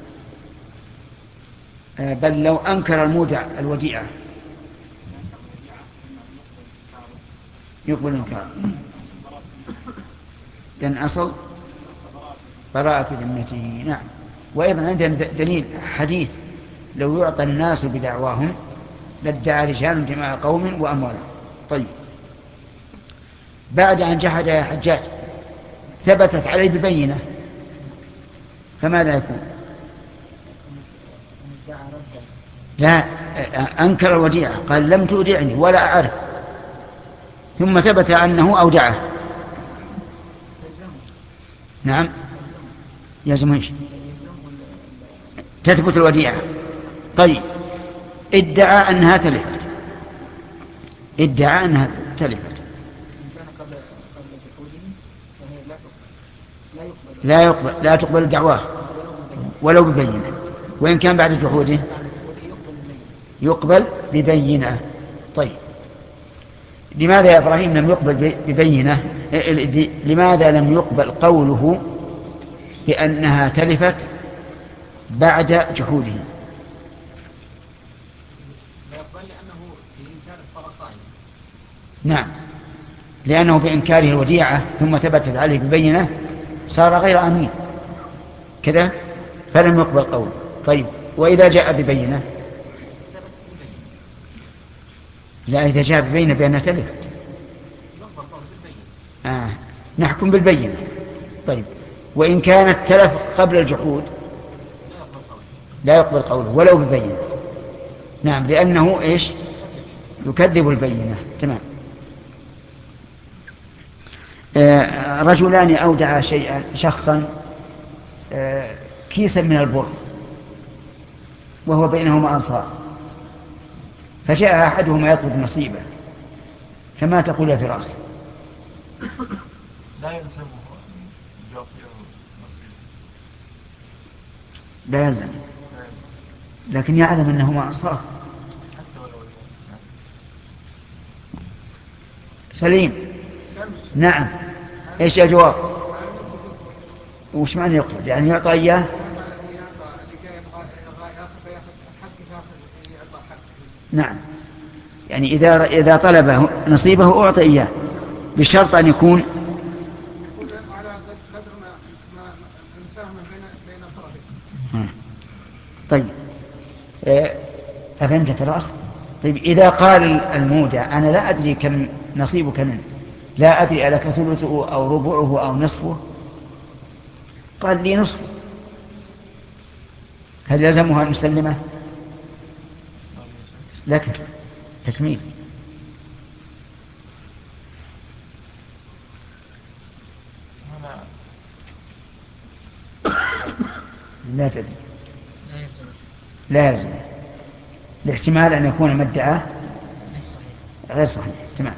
بل لو أنكر المودع الوديعة يقبل إنكار، لأن أصل براءة ذمته. نعم. وأيضا عندنا دليل حديث: لو يعطى الناس بدعواهم لادعى رجال جماع قوم وأموالهم. طيب، بعد أن جحد يا حجاج ثبتت عليه ببينة، فماذا يكون؟ لا، أنكر الوديعة، قال لم تودعني ولا أعرف، ثم ثبت أنه أودعه. نعم، يلزم ايش؟ تثبت الوديعة. طيب، ادعى أنها تلفت، ادعى أنها تلفت، لا يقبل لا تقبل دعواه ولو ببينة، وإن كان بعد جحوده يقبل ببينة. طيب، لماذا يا إبراهيم لم يقبل ببينة؟ لماذا لم يقبل قوله بأنها تلفت بعد جحوده؟ نعم، لأنه بإنكاره الوديعة ثم ثبتت عليه ببينة صار غير أمين كذا فلم يقبل قوله. طيب وإذا جاء ببينة؟ لا، إذا جاء ببينة بأنها تلف آه. نحكم بالبينة. طيب وإن كانت تلف قبل الجحود لا يقبل قوله ولو ببينة. نعم، لأنه إيش؟ يكذب البينة. تمام. آه رجلان أودعا شيئا شخصا آه كيسا من البر وهو بينهما أنصار، فجاء أحدهما يطلب نصيبه، فما تقول يا فراس؟ لا يلزمه يعطيه نصيبه. لا يلزم، لكن يعلم أنهما أنصار. حتى ولو سليم. نعم. إيش الجواب؟ وش معنى يقبل؟ يعني يعطى إياه؟ نعم، يعني إذا إذا طلب نصيبه أعطى إياه بشرط أن يكون على قدر ما مساهمة بين الطرفين. طيب أفهمت فراس؟ طيب إذا قال المودع أنا لا أدري كم نصيبك منه، لا أدري ألك ثلثه أو ربعه أو نصفه، قال لي نصفه، هل يلزمها أن نسلمه؟ لكن تكميل. لا تدري، لا يلزم، الاحتمال أن يكون ما ادعاه غير صحيح. تمام.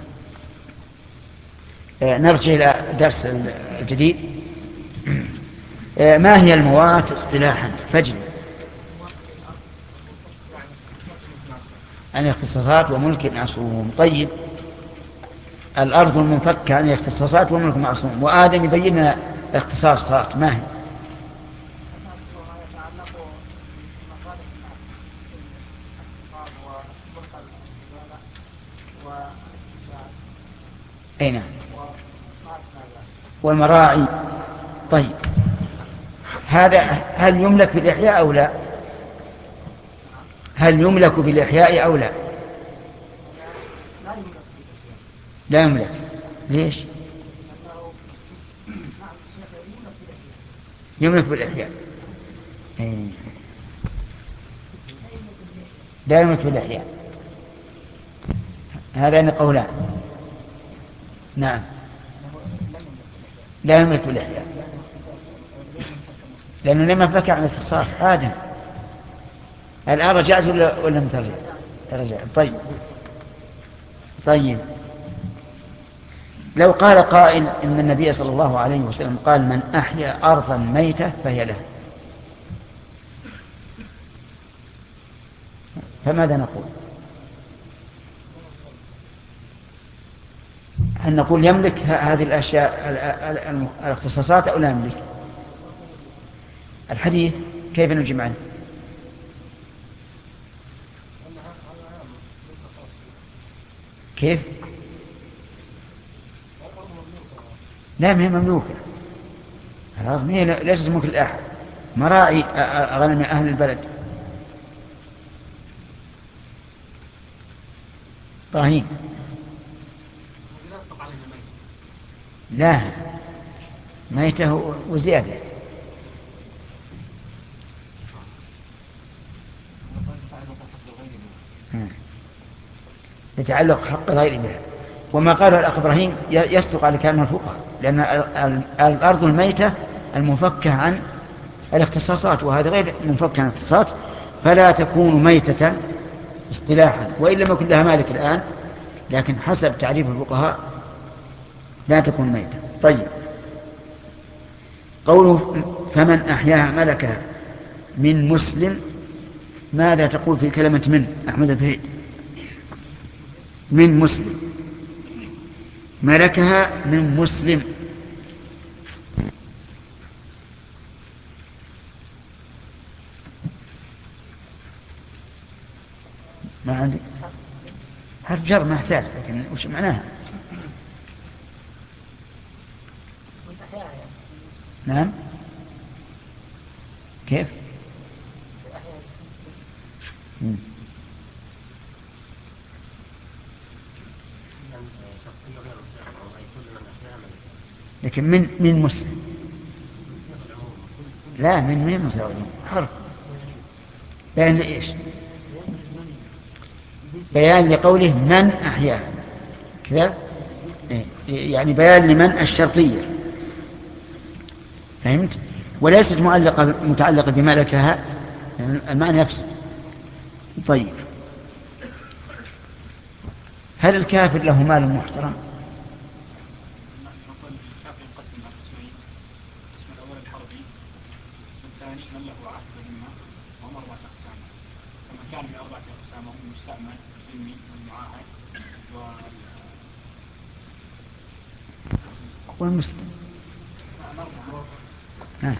آه نرجع إلى درس الجديد. آه ما هي الموات اصطلاحا؟ فجل عن الاختصاصات وملك معصوم. طيب الأرض المنفكة عن الاختصاصات وملك معصوم، وآدم يبين لنا الاختصاصات ما هي؟ أين؟ والمراعي. طيب هذا هل يملك بالإحياء أو لا؟ هل يملك بالإحياء أو لا؟ لا يملك. ليش؟ يملك بالإحياء. لا يملك بالإحياء. هذان قولان. نعم، لا يملك بالإحياء لأنه لما فكر عن الاختصاص آدم. الآن رجعت ولا ولا لم ترجع؟ رجع. طيب طيب لو قال قائل إن النبي صلى الله عليه وسلم قال من أحيا أرضا ميتة فهي له، فماذا نقول؟ هل نقول يملك هذه الأشياء الاختصاصات أو لا يملك؟ الحديث كيف نجيب عنه؟ كيف؟ لا، ما هي مملوكة. الأرض هي ليست ملك الأحد، مراعي غنم أهل البلد. إبراهيم. لا، ميته وزيادة. يتعلق حق غير بها. وما قاله الأخ إبراهيم يصدق على كلام الفقهاء، لأن الأرض الميتة المفكة عن الاختصاصات، وهذا غير منفك عن الاختصاصات، فلا تكون ميتة اصطلاحا، وإن لم يكن لها مالك الآن، لكن حسب تعريف الفقهاء لا تكون ميتة. طيب قوله فمن أحياها ملكها من مسلم، ماذا تقول في كلمة من؟ أحمد الفهيد. من مسلم، ملكها من مسلم. ما عندي حرف جر ما احتاج، لكن وش معناها؟ نعم. كيف؟ مم. لكن من من مسلم؟ لا، من من مسلم حرف. بيان لإيش؟ بيان لقوله من أحياها كذا، يعني بيان لمن الشرطية، فهمت؟ وليست معلقة متعلقة بما لكها، المعنى نفسه. طيب، هل الكافر له مال محترم؟ والمسلم ها.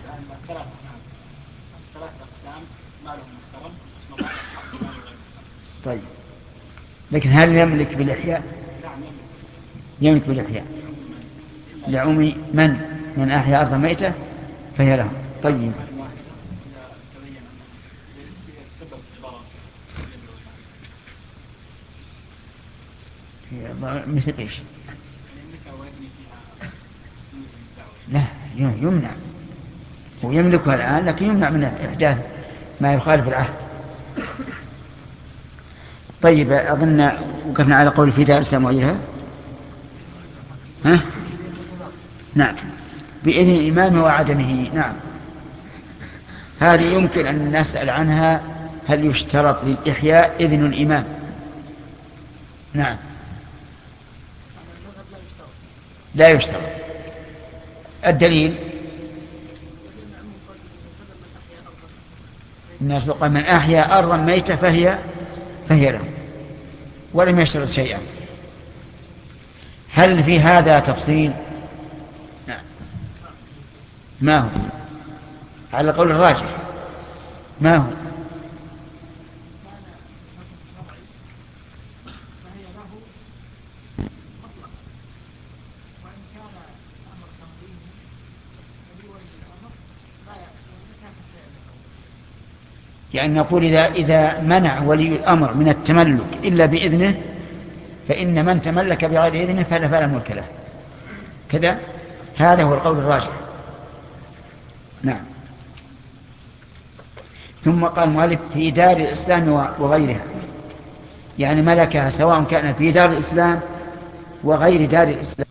طيب، لكن هل يملك بالإحياء؟ يملك بالإحياء لعمي من من أحيا أرضا ميتة فهي له. طيب، مثل إيش؟ لا، يمنع، هو يملكها الآن لكن يمنع من إحداث ما يخالف العهد. طيب، أظن وقفنا على قول في دار الإسلام وغيرها. ها؟ نعم، بإذن الإمام وعدمه. نعم، هذه يمكن أن نسأل عنها، هل يشترط للإحياء إذن الإمام؟ نعم، لا يشترط. الدليل الناس قال من أحيا أرضا ميتة فهي فهي له، ولم يشترط شيئا. هل في هذا تفصيل؟ نعم. ما هو؟ على القول الراجح ما هو؟ يعني نقول إذا إذا منع ولي الأمر من التملك إلا بإذنه فإن من تملك بغير إذنه فلا فلا ملك له، كذا. هذا هو القول الراجح. نعم. ثم قال المؤلف في دار الإسلام وغيرها، يعني ملكها سواء كان في دار الإسلام وغير دار الإسلام.